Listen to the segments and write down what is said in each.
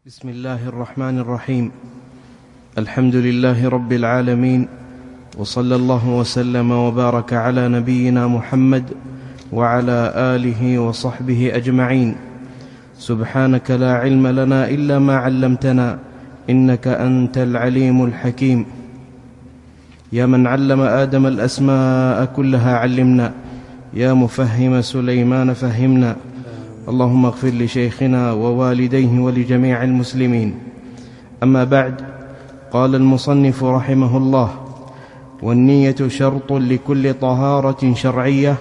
بسم الله الرحمن الرحيم. الحمد لله رب العالمين، وصلى الله وسلم وبارك على نبينا محمد وعلى آله وصحبه أجمعين. سبحانك لا علم لنا إلا ما علمتنا، إنك أنت العليم الحكيم. يا من علم آدم الأسماء كلها علمنا، يا مفهم سليمان فهمنا. اللهم اغفر لشيخنا ووالديه ولجميع المسلمين. أما بعد، قال المصنف رحمه الله: والنية شرط لكل طهارة شرعية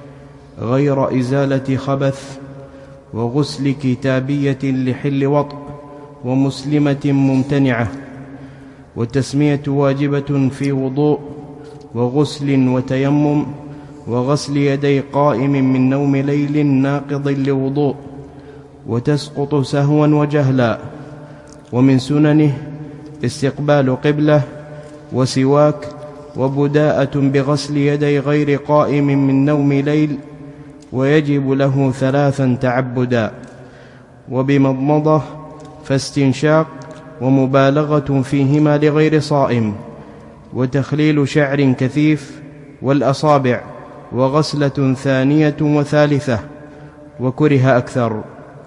غير إزالة خبث، وغسل كتابية لحل وطء، ومسلمة ممتنعة، والتسمية واجبة في وضوء وغسل وتيمم، وغسل يدي قائم من نوم ليل ناقض لوضوء، وتسقط سهوا وجهلا. ومن سننه استقبال قبلة، وسواك، وبداءة بغسل يدي غير قائم من نوم ليل، ويجب له 3 تعبدا، وبمضمضة، فاستنشاق، ومبالغة فيهما لغير صائم، وتخليل شعر كثيف، والأصابع، وغسلة ثانية وثالثة، وكره أكثر.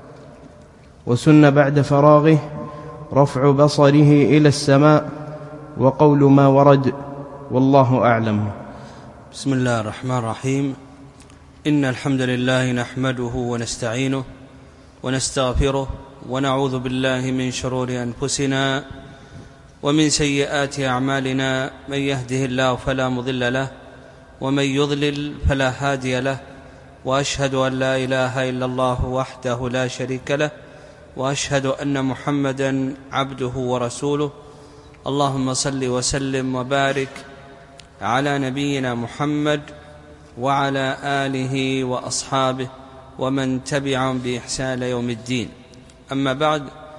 وسن بعد فراغه رفع بصره إلى السماء، وقول ما ورد، والله أعلم. بسم الله الرحمن الرحيم. إن الحمد لله نحمده ونستعينه ونستغفره، ونعوذ بالله من شرور أنفسنا ومن سيئات أعمالنا. من يهده الله فلا مضل له، ومن يضلل فلا هادي له، وأشهد أن لا إله إلا الله وحده لا شريك له، وأشهد أن محمدا عبده ورسوله. اللهم صل وسلم وبارك على نبينا محمد وعلى آله وأصحابه ومن تبعهم بإحسان يوم الدين. أما بعد،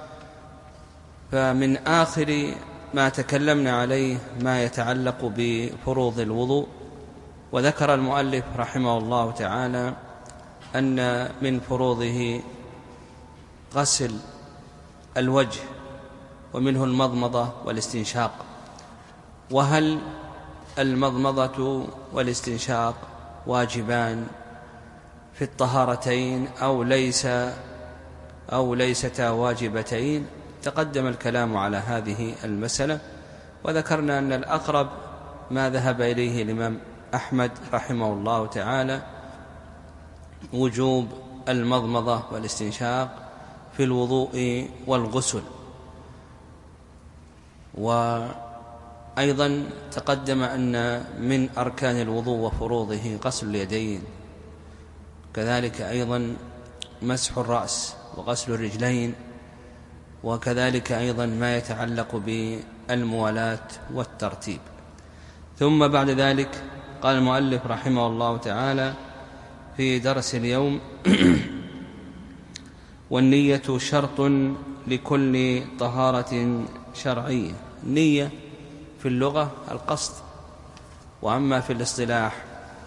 فمن آخر ما تكلمنا عليه ما يتعلق بفروض الوضوء. وذكر المؤلف رحمه الله تعالى أن من فروضه غسل الوجه، ومنه المضمضة والاستنشاق. وهل المضمضة والاستنشاق واجبان في الطهارتين أو ليستا واجبتين؟ تقدم الكلام على هذه المسألة، وذكرنا أن الأقرب ما ذهب إليه الإمام أحمد رحمه الله تعالى وجوب المضمضة والاستنشاق في الوضوء والغسل. وأيضا تقدم أن من أركان الوضوء وفروضه غسل اليدين، كذلك أيضا مسح الرأس وغسل الرجلين، وكذلك أيضا ما يتعلق بالموالاة والترتيب. ثم بعد ذلك قال المؤلف رحمه الله تعالى في درس اليوم: والنية شرط لكل طهارة شرعية. النية في اللغة القصد، وأما في الاصطلاح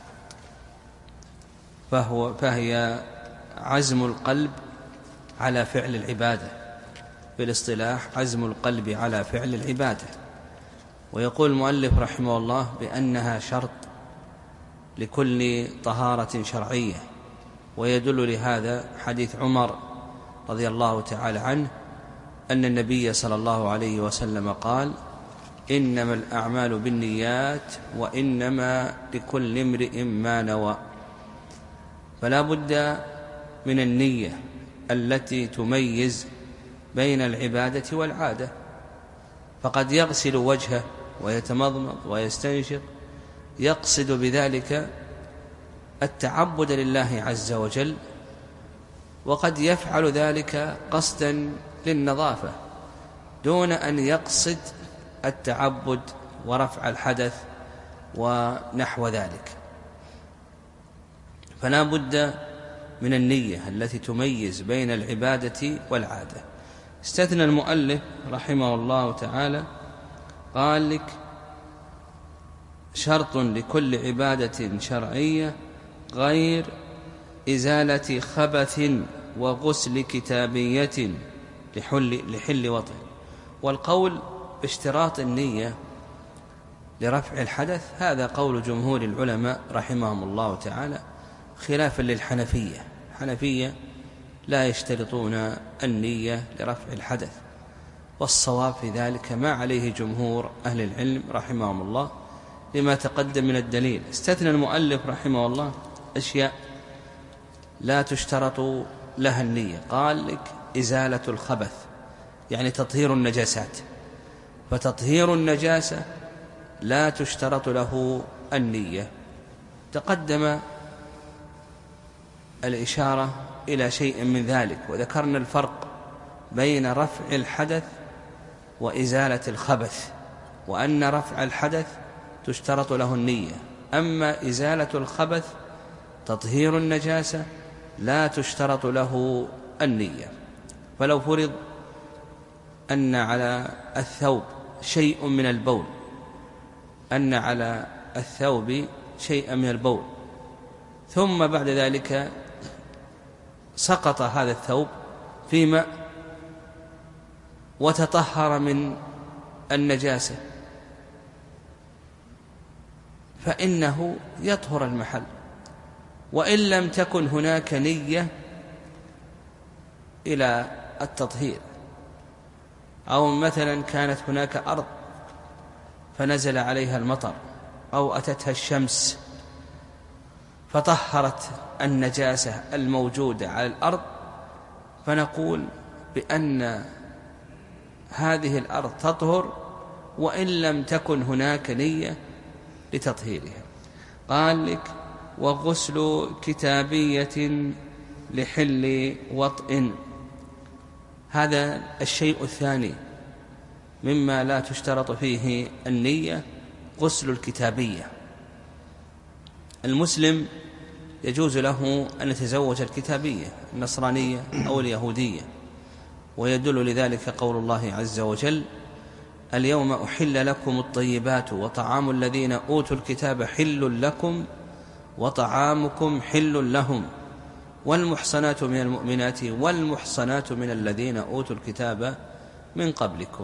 فهي عزم القلب على فعل العبادة. في الاصطلاح عزم القلب على فعل العبادة. ويقول المؤلف رحمه الله بأنها شرط لكل طهارة شرعية، ويدل لهذا حديث عمر رضي الله تعالى عنه أن النبي صلى الله عليه وسلم قال: إنما الأعمال بالنيات، وإنما لكل امرئ ما نوى. فلا بد من النية التي تميز بين العبادة والعادة. فقد يغسل وجهه ويتمضمض ويستنشق يقصد بذلك التعبد لله عز وجل، وقد يفعل ذلك قصدا للنظافة دون أن يقصد التعبد ورفع الحدث ونحو ذلك. فلا بد من النية التي تميز بين العبادة والعادة. استثنى المؤلف رحمه الله تعالى، قال لك: شرط لكل عبادة شرعية غير إزالة خبث، وغسل كتابية لحل وطئ. والقول باشتراط النية لرفع الحدث هذا قول جمهور العلماء رحمهم الله تعالى، خلافا للحنفية. الحنفية لا يشترطون النية لرفع الحدث، والصواب في ذلك ما عليه جمهور أهل العلم رحمهم الله لما تقدم من الدليل. استثنى المؤلف رحمه الله أشياء لا تشترط لها النية، قال لك إزالة الخبث يعني تطهير النجاسات، فتطهير النجاسة لا تشترط له النية. تقدم الإشارة إلى شيء من ذلك، وذكرنا الفرق بين رفع الحدث وإزالة الخبث، وأن رفع الحدث تشترط له النية، أما إزالة الخبث تطهير النجاسة لا تشترط له النية. فلو فرض أن على الثوب شيء من البول، ثم بعد ذلك سقط هذا الثوب في ماء وتطهر من النجاسة، فإنه يطهر المحل، وإن لم تكن هناك نية إلى التطهير. أو مثلا كانت هناك أرض فنزل عليها المطر، أو أتتها الشمس فطهرت النجاسة الموجودة على الأرض، فنقول بأن هذه الأرض تطهر وإن لم تكن هناك نية لتطهيرها. قال لك وغسل كتابية لحل وطئ، هذا الشيء الثاني مما لا تشترط فيه النية، غسل الكتابية. المسلم يجوز له أن يتزوج الكتابية النصرانية أو اليهودية، ويدل لذلك قول الله عز وجل اليوم أحل لكم الطيبات وطعام الذين أوتوا الكتاب حل لكم وطعامكم حل لهم والمحصنات من المؤمنات والمحصنات من الذين أوتوا الكتاب من قبلكم.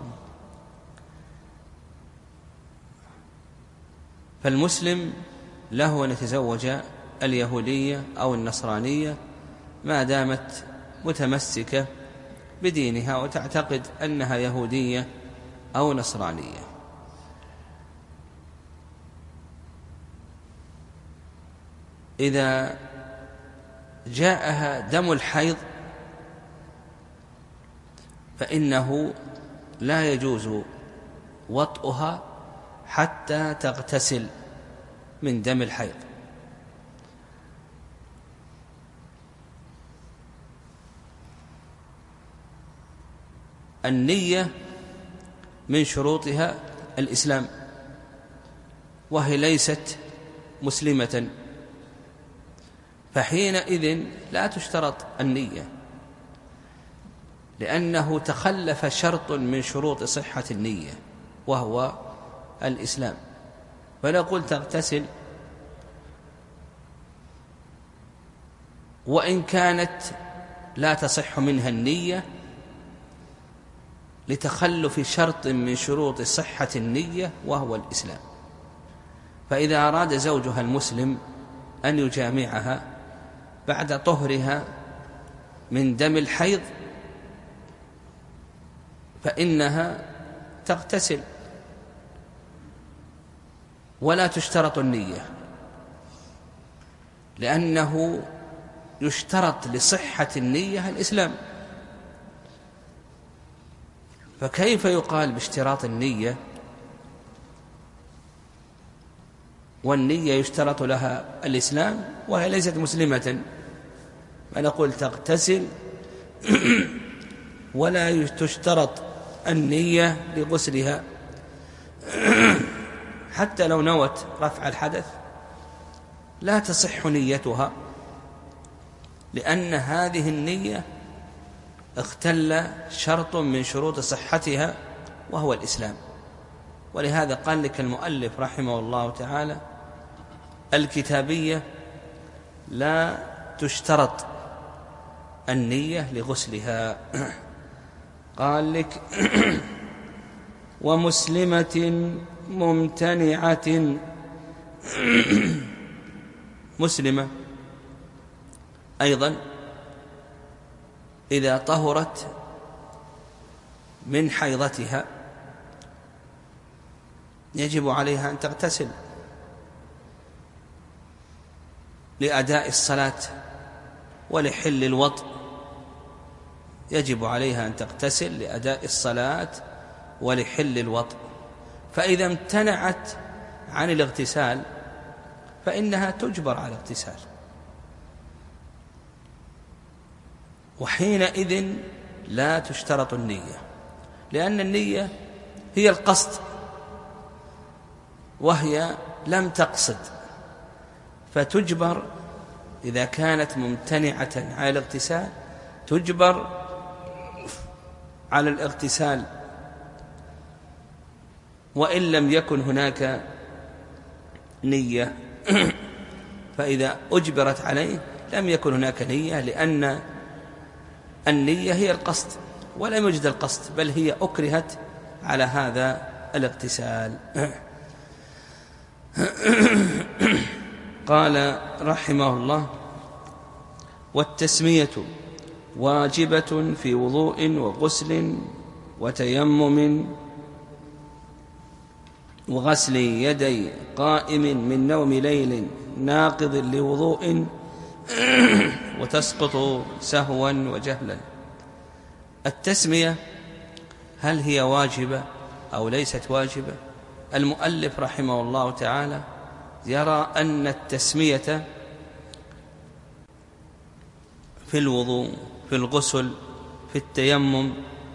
فالمسلم له أن يتزوج اليهودية أو النصرانية ما دامت متمسكة بدينها وتعتقد أنها يهودية أو نصرانية. إذا جاءها دم الحيض فإنه لا يجوز وطئها حتى تغتسل من دم الحيض. النية من شروطها الإسلام، وهي ليست مسلمة، فحينئذ لا تشترط النية، لأنه تخلف شرط من شروط صحة النية وهو الإسلام. فنقول تغتسل وإن كانت لا تصح منها النية لتخلف شرط من شروط صحة النية وهو الإسلام. فإذا أراد زوجها المسلم أن يجامعها بعد طهرها من دم الحيض فإنها تغتسل ولا تشترط النية، لأنه يشترط لصحة النية الإسلام. فكيف يقال باشتراط النية والنية يشترط لها الإسلام وهي ليست مسلمة؟ فنقول تغتسل ولا تشترط النية لغسلها حتى لو نوت رفع الحدث لا تصح نيتها، لأن هذه النية اختل شرط من شروط صحتها وهو الإسلام. ولهذا قال لك المؤلف رحمه الله تعالى الكتابية لا تشترط النية لغسلها. قال لك ومسلمة ممتنعة. مسلمة أيضا إذا طهرت من حيضتها يجب عليها أن تغتسل لأداء الصلاة ولحل الوطء، يجب عليها أن تغتسل لأداء الصلاة ولحل الوطء. فإذا امتنعت عن الاغتسال فإنها تجبر على الاغتسال، وحينئذ لا تشترط النية، لأن النية هي القصد وهي لم تقصد، فتجبر إذا كانت ممتنعة على الاغتسال تجبر على الاغتسال، وإن لم يكن هناك نية. فإذا أجبرت عليه لم يكن هناك نية، لأن النية هي القصد ولم يوجد القصد، بل هي أكرهت على هذا الاغتسال. قال رحمه الله: والتسمية واجبة في وضوء وغسل وتيمم وغسل يدي قائم من نوم ليل ناقض لوضوء، وتسقط سهوا وجهلا. التسمية هل هي واجبة أو ليست واجبة؟ المؤلف رحمه الله تعالى يرى أن التسمية في الوضوء، في الغسل، في التيمم،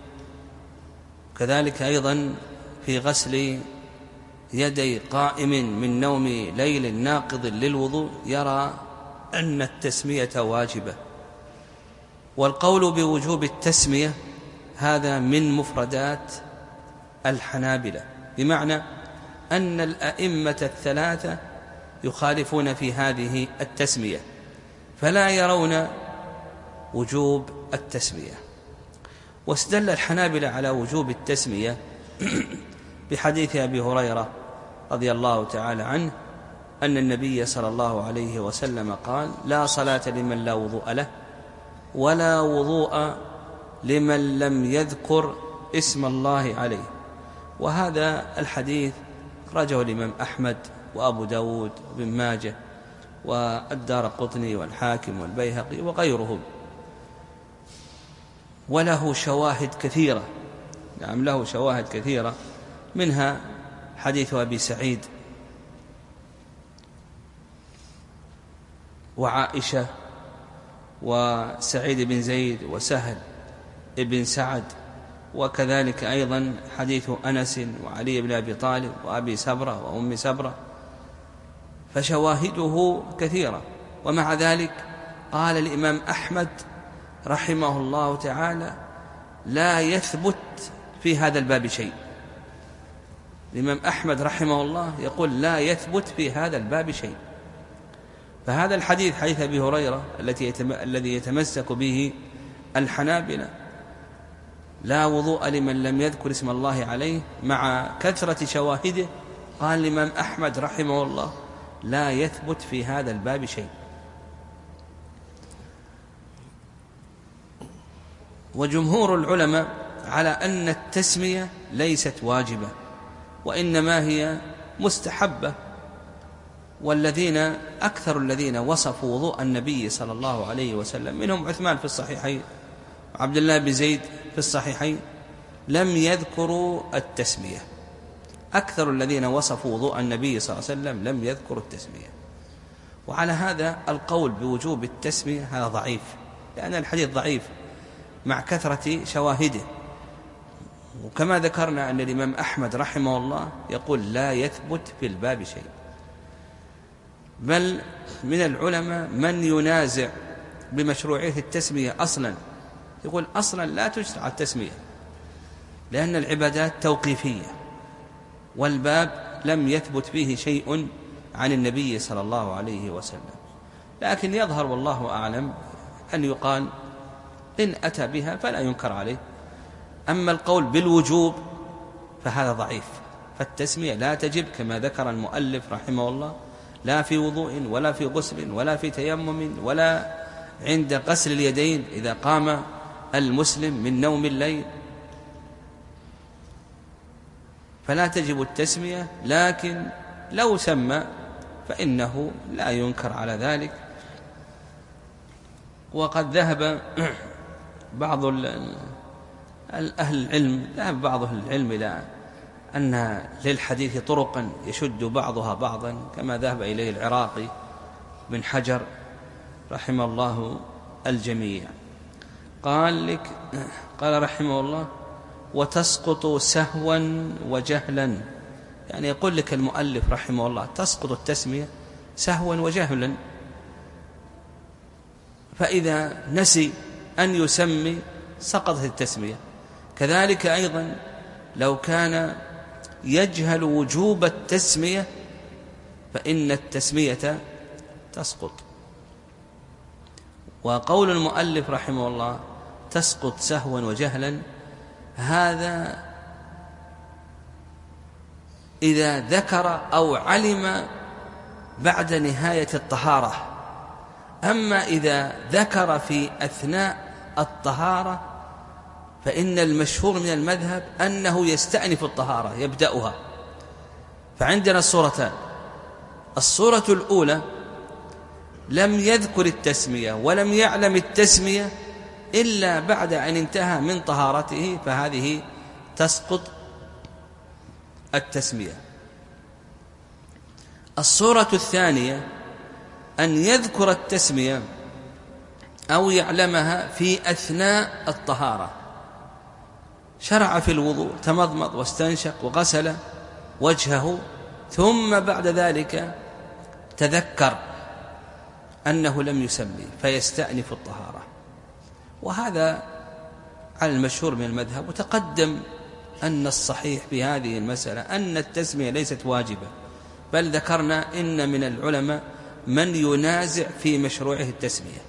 كذلك أيضا في غسل يدي قائم من نوم ليل ناقض للوضوء، يرى أن التسمية واجبة. والقول بوجوب التسمية هذا من مفردات الحنابلة، بمعنى أن الأئمة الثلاثة يخالفون في هذه التسمية، فلا يرون وجوب التسمية. واستدل الحنابلة على وجوب التسمية بحديث أبي هريرة رضي الله تعالى عنه أن النبي صلى الله عليه وسلم قال: لا صلاة لمن لا وضوء له، ولا وضوء لمن لم يذكر اسم الله عليه. وهذا الحديث أخرجه الإمام أحمد وأبو داود وابن ماجه والدارقطني والحاكم والبيهقي وغيرهم، وله شواهد كثيرة. نعم، له شواهد كثيرة، منها حديث أبي سعيد وعائشة وسعيد بن زيد وسهل بن سعد، وكذلك أيضا حديث أنس وعلي بن أبي طالب وأبي سبرة وأم سبرة، فشواهده كثيرة. ومع ذلك قال الإمام أحمد رحمه الله تعالى: لا يثبت في هذا الباب شيء. الإمام أحمد رحمه الله يقول: لا يثبت في هذا الباب شيء. فهذا الحديث، حديث أبي هريرة الذي يتمسك به الحنابلة، لا وضوء لمن لم يذكر اسم الله عليه، مع كثرة شواهده قال الإمام أحمد رحمه الله: لا يثبت في هذا الباب شيء. وجمهور العلماء على أن التسمية ليست واجبة، وإنما هي مستحبة. والذين أكثر الذين وصفوا وضوء النبي صلى الله عليه وسلم، منهم عثمان في الصحيحين وعبد الله بن زيد في الصحيحين، لم يذكروا التسمية. أكثر الذين وصفوا وضوء النبي صلى الله عليه وسلم لم يذكروا التسمية. وعلى هذا القول بوجوب التسمية هذا ضعيف، لأن الحديث ضعيف مع كثرة شواهده. وكما ذكرنا أن الإمام أحمد رحمه الله يقول: لا يثبت في الباب شيء. بل من العلماء من ينازع بمشروعية التسمية أصلا، يقول أصلا لا تشرع التسمية، لأن العبادات توقيفية، والباب لم يثبت فيه شيء عن النبي صلى الله عليه وسلم. لكن يظهر والله أعلم أن يقال إن أتى بها فلا ينكر عليه، أما القول بالوجوب فهذا ضعيف، فالتسمية لا تجب كما ذكر المؤلف رحمه الله، لا في وضوء ولا في غسل ولا في تيمم ولا عند غسل اليدين إذا قام المسلم من نوم الليل، فلا تجب التسمية. لكن لو سمى فإنه لا ينكر على ذلك. وقد ذهب بعض أهل العلم إلى أن للحديث طرقا يشد بعضها بعضا، كما ذهب إليه العراقي بن حجر رحمه الله الجميع. قال رحمه الله: وتسقط سهوا وجهلا، يعني يقول لك المؤلف رحمه الله تسقط التسمية سهوا وجهلا، فإذا نسي أن يسمي سقطت التسمية. كذلك أيضا لو كان يجهل وجوب التسمية فإن التسمية تسقط. وقول المؤلف رحمه الله تسقط سهوا وجهلا، هذا إذا ذكر أو علم بعد نهاية الطهارة. أما إذا ذكر في أثناء الطهارة فإن المشهور من المذهب أنه يستأنف الطهارة يبدأها. فعندنا الصورتان: الصورة الأولى لم يذكر التسمية ولم يعلم التسمية إلا بعد أن انتهى من طهارته، فهذه تسقط التسمية. الصورة الثانية أن يذكر التسمية أو يعلمها في أثناء الطهارة، شرع في الوضوء، تمضمض واستنشق وغسل وجهه، ثم بعد ذلك تذكر أنه لم يسمي فيستأنف الطهارة. وهذا على المشهور من المذهب. وتقدم أن الصحيح في هذه المسألة أن التسمية ليست واجبة، بل ذكرنا إن من العلماء من ينازع في مشروعه التسمية،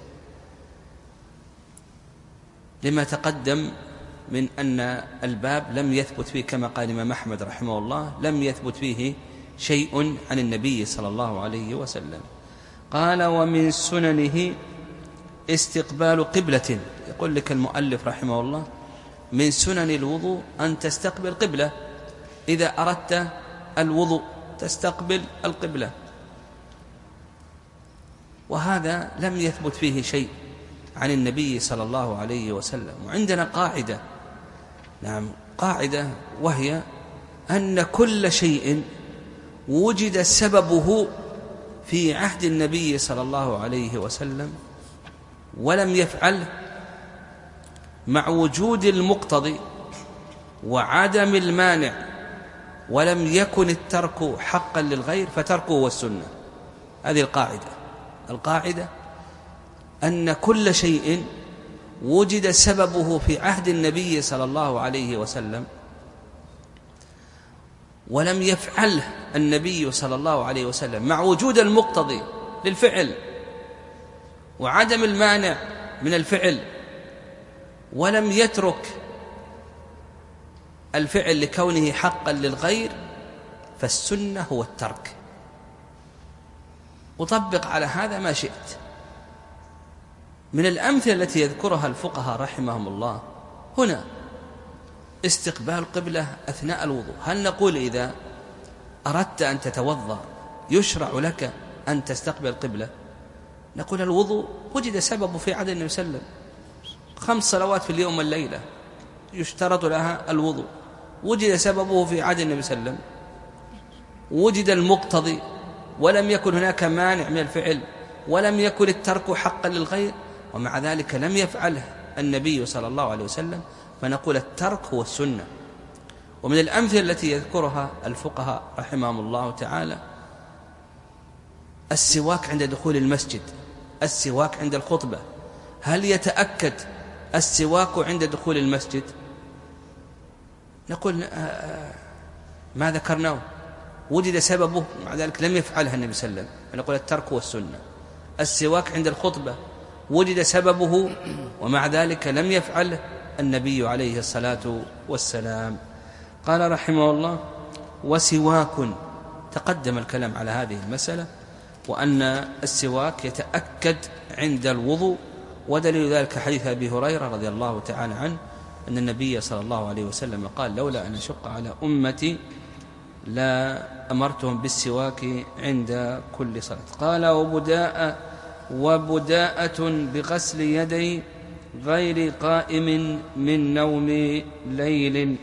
لما تقدم من أن الباب لم يثبت فيه كما قال الإمام أحمد رحمه الله، لم يثبت فيه شيء عن النبي صلى الله عليه وسلم. قال: ومن سننه استقبال قبلة. يقول لك المؤلف رحمه الله من سنن الوضوء أن تستقبل قبلة، إذا أردت الوضوء تستقبل القبلة، وهذا لم يثبت فيه شيء عن النبي صلى الله عليه وسلم. وعندنا قاعدة، قاعدة، وهي أن كل شيء وجد سببه في عهد النبي صلى الله عليه وسلم ولم يفعله، مع وجود المقتضي وعدم المانع، ولم يكن الترك حقا للغير فتركه هو السنة. هذه القاعدة أن كل شيء وجد سببه في عهد النبي صلى الله عليه وسلم ولم يفعله النبي صلى الله عليه وسلم، مع وجود المقتضي للفعل وعدم المانع من الفعل، ولم يترك الفعل لكونه حقا للغير، فالسنة هو الترك. وطبق على هذا ما شئت. من الأمثلة التي يذكرها الفقهاء رحمهم الله هنا استقبال القبلة أثناء الوضوء. هل نقول إذا أردت أن تتوضأ يشرع لك أن تستقبل القبلة؟ نقول الوضوء وجد سببه في عهد النبي صلى الله عليه وسلم، 5 صلوات في اليوم والليلة يشترط لها الوضوء، وجد سببه في عهد النبي صلى الله عليه وسلم، وجد المقتضي ولم يكن هناك مانع من الفعل، ولم يكن الترك حقا للغير، ومع ذلك لم يفعله النبي صلى الله عليه وسلم، فنقول الترك هو السنة. ومن الأمثلة التي يذكرها الفقهاء رحمهم الله تعالى السواك عند دخول المسجد، السواك عند الخطبة. هل يتأكد السواك عند دخول المسجد؟ نقول ما ذكرناه، وجد سببه مع ذلك لم يفعلها النبي صلى الله عليه وسلم، فنقول الترك والسنة. السواك عند الخطبة وجد سببه ومع ذلك لم يفعله النبي عليه الصلاة والسلام. قال رحمه الله: وسواك. تقدم الكلام على هذه المسألة، وأن السواك يتأكد عند الوضوء، ودليل ذلك حديث أبي هريرة رضي الله تعالى عنه أن النبي صلى الله عليه وسلم قال: لولا أن أشق على أمتي لا أمرتهم بالسواك عند كل صلاة. قال: وبداءة بغسل يدي غير قائم من نوم ليل.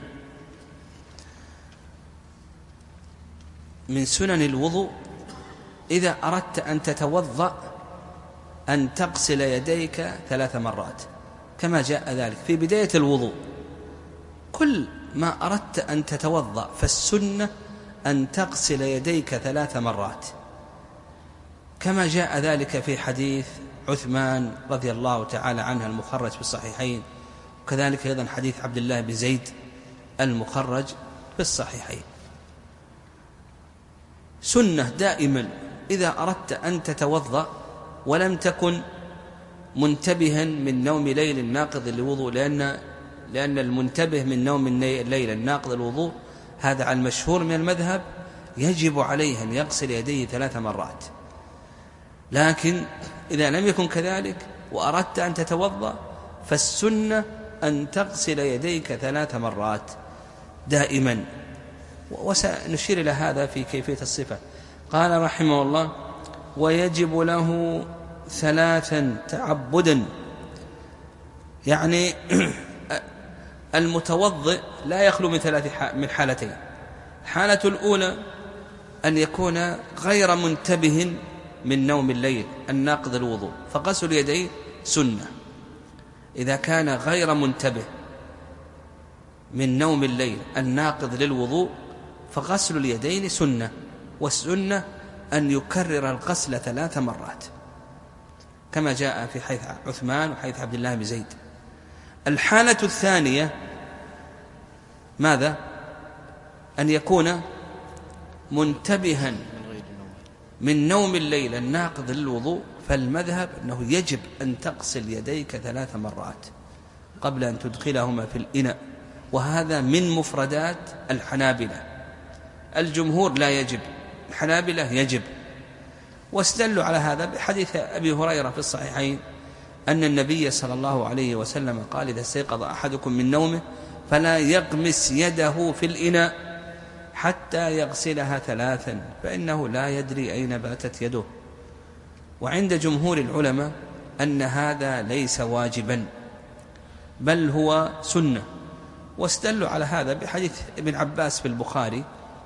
من سنن الوضوء إذا أردت أن تتوضأ أن تغسل يديك 3 مرات كما جاء ذلك في بداية الوضوء. كل ما أردت أن تتوضأ فالسنة أن تغسل يديك 3 مرات كما جاء ذلك في حديث عثمان رضي الله تعالى عنه المخرج في الصحيحين، وكذلك أيضا حديث عبد الله بن زيد المخرج في الصحيحين. سنة دائما إذا أردت أن تتوضأ ولم تكن منتبها من نوم ليل ناقض للوضوء، لأن المنتبه من نوم الليل الناقض للوضوء هذا على المشهور من المذهب يجب عليه أن يغسل يديه 3 مرات. لكن إذا لم يكن كذلك وأردت أن تتوضأ فالسنة أن تغسل يديك 3 مرات دائما، وسنشير إلى هذا في كيفية الصفة. قال رحمه الله: ويجب له 3 تعبدا. يعني المتوضئ لا يخلو من حالتين. الحالة الأولى أن يكون غير منتبه من نوم الليل الناقض الوضوء، فغسل يديه سنة. إذا كان غير منتبه من نوم الليل الناقض للوضوء فغسل اليدين سنة، والسنة أن يكرر الغسل 3 مرات كما جاء في حيث عثمان وحيث عبد الله بن زيد. الحالة الثانية ماذا؟ أن يكون منتبها من نوم الليل الناقض للوضوء، فالمذهب أنه يجب أن تغسل يديك 3 مرات قبل أن تدخلهما في الإناء، وهذا من مفردات الحنابلة. الجمهور لا يجب، الحنابلة يجب. واستدلوا على هذا بحديث أبي هريرة في الصحيحين أن النبي صلى الله عليه وسلم قال: إذا استيقظ أحدكم من نومه فلا يغمس يده في الإناء حتى يغسلها 3، فإنه لا يدري أين باتت يده. وعند جمهور العلماء أن هذا ليس واجبا بل هو سنة، واستدلوا على هذا بحديث ابن عباس في البخاري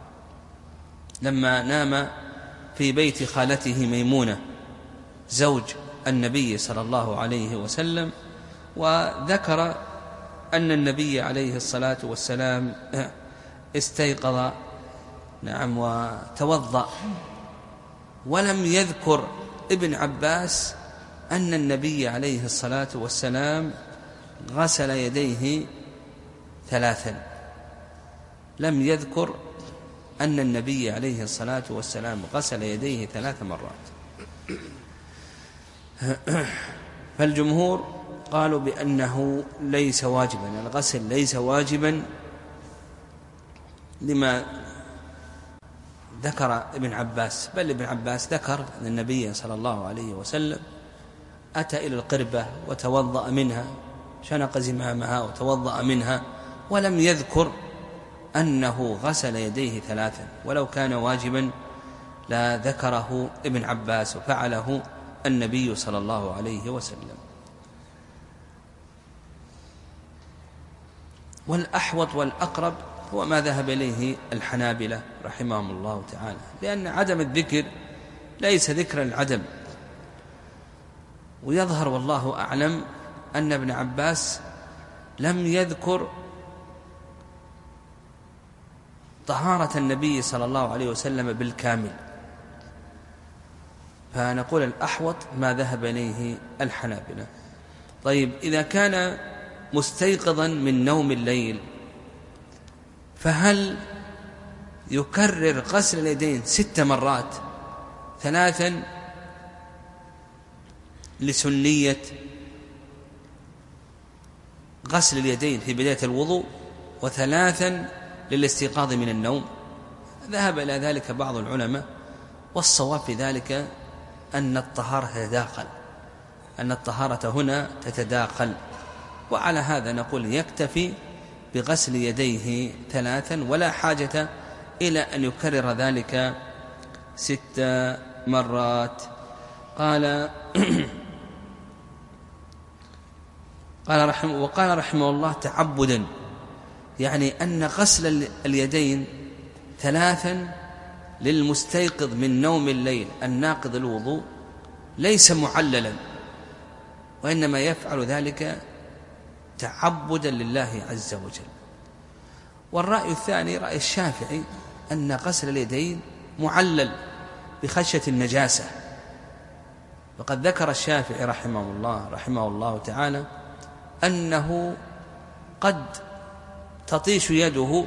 لما نام في بيت خالته ميمونة زوج النبي صلى الله عليه وسلم، وذكر أن النبي عليه الصلاة والسلام استيقظ وتوضأ، ولم يذكر ابن عباس أن النبي عليه الصلاة والسلام غسل يديه 3. لم يذكر أن النبي عليه الصلاة والسلام غسل يديه 3 مرات. فالجمهور قالوا بأنه ليس واجبا، الغسل ليس واجبا لما ذكر ابن عباس، بل ابن عباس ذكر أن النبي صلى الله عليه وسلم أتى إلى القربة وتوضأ منها، شنق زمامها وتوضأ منها، ولم يذكر أنه غسل يديه 3. ولو كان واجبا لا ذكره ابن عباس وفعله النبي صلى الله عليه وسلم. والأحوط والأقرب هو ما ذهب إليه الحنابلة رحمهم الله تعالى، لأن عدم الذكر ليس ذكر العدم. ويظهر والله أعلم أن ابن عباس لم يذكر طهارة النبي صلى الله عليه وسلم بالكامل، فنقول الأحوط ما ذهب إليه الحنابلة. طيب، إذا كان مستيقظا من نوم الليل فهل يكرر غسل اليدين 6 مرات 3 لسنية غسل اليدين في بداية الوضوء، وثلاثا للاستيقاظ من النوم. ذهب إلى ذلك بعض العلماء، والصواب في ذلك أن الطهارة هنا تتداخل، وعلى هذا نقول يكتفي بغسل يديه ثلاثا، ولا حاجة إلى أن يكرر ذلك 6 مرات. قال رحمه الله تعبدا، يعني أن غسل اليدين ثلاثا للمستيقظ من نوم الليل الناقض الوضوء ليس معللا، وإنما يفعل ذلك تعبدا لله عز وجل. والرأي الثاني رأي الشافعي أن غسل اليدين معلل بخشية النجاسة، وقد ذكر الشافعي رحمه الله تعالى أنه قد تطيش يده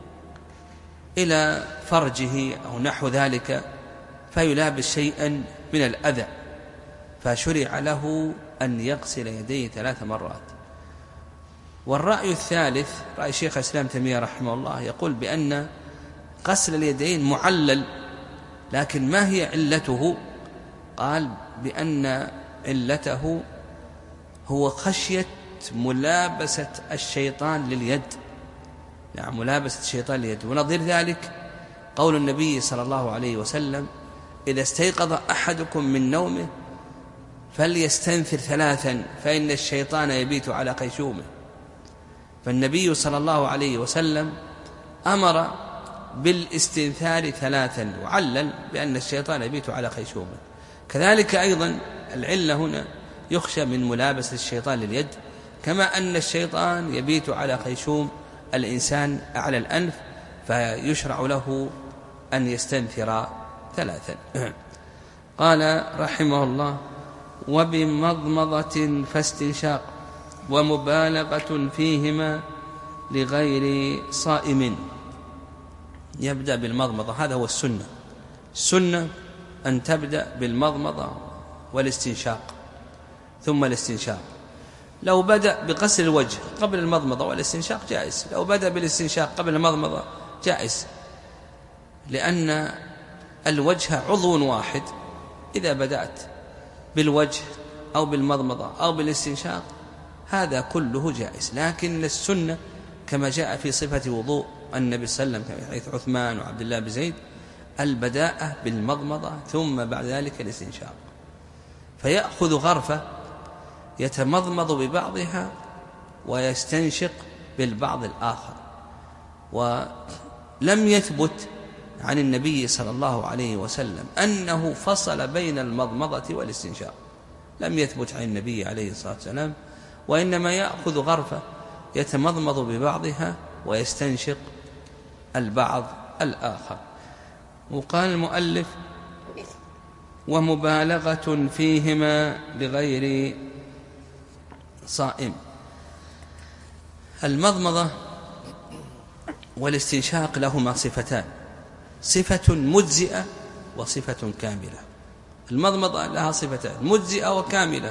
إلى فرجه أو نحو ذلك فيلابس شيئا من الأذى، فشرع له أن يغسل يديه 3 مرات. والرأي الثالث رأي شيخ الإسلام تيمية رحمه الله يقول بأن غسل اليدين معلل، لكن ما هي علته؟ قال بأن علته هو خشية ملابسة الشيطان لليد، يعني ملابسة الشيطان لليد. ونظير ذلك قول النبي صلى الله عليه وسلم: إذا استيقظ أحدكم من نومه فليستنثر 3 فإن الشيطان يبيت على خيشومه. فالنبي صلى الله عليه وسلم أمر بالاستنثار 3، وعلل بأن الشيطان يبيت على خيشومه. كذلك أيضا العلة هنا يخشى من ملابسة الشيطان لليد، كما أن الشيطان يبيت على خيشوم الإنسان أعلى الأنف، فيشرع له أن يستنثر 3. قال رحمه الله: وبمضمضة فاستنشاق ومبالغة فيهما لغير صائم. يبدأ بالمضمضة، هذا هو السنة أن تبدأ بالمضمضة والاستنشاق ثم الاستنشاق. لو بدأ بغسل الوجه قبل المضمضة والاستنشاق جائز، لو بدأ بالاستنشاق قبل المضمضة جائز، لأن الوجه عضو واحد، إذا بدأت بالوجه أو بالمضمضة أو بالاستنشاق هذا كله جائز. لكن السنة كما جاء في صفة وضوء النبي صلى الله عليه وسلم في حديث عثمان وعبد الله بن زيد البداءة بالمضمضة ثم بعد ذلك الاستنشاق، فيأخذ غرفة يتمضمض ببعضها ويستنشق بالبعض الآخر. ولم يثبت عن النبي صلى الله عليه وسلم أنه فصل بين المضمضة والاستنشاق، لم يثبت عن النبي عليه الصلاة والسلام، وإنما يأخذ غرفة يتمضمض ببعضها ويستنشق البعض الآخر. وقال المؤلف: ومبالغة فيهما لغير صائم. المضمضة والاستنشاق لهما صفتان: صفة مجزئة وصفة كاملة. المضمضة لها صفتان: مجزئة وكاملة.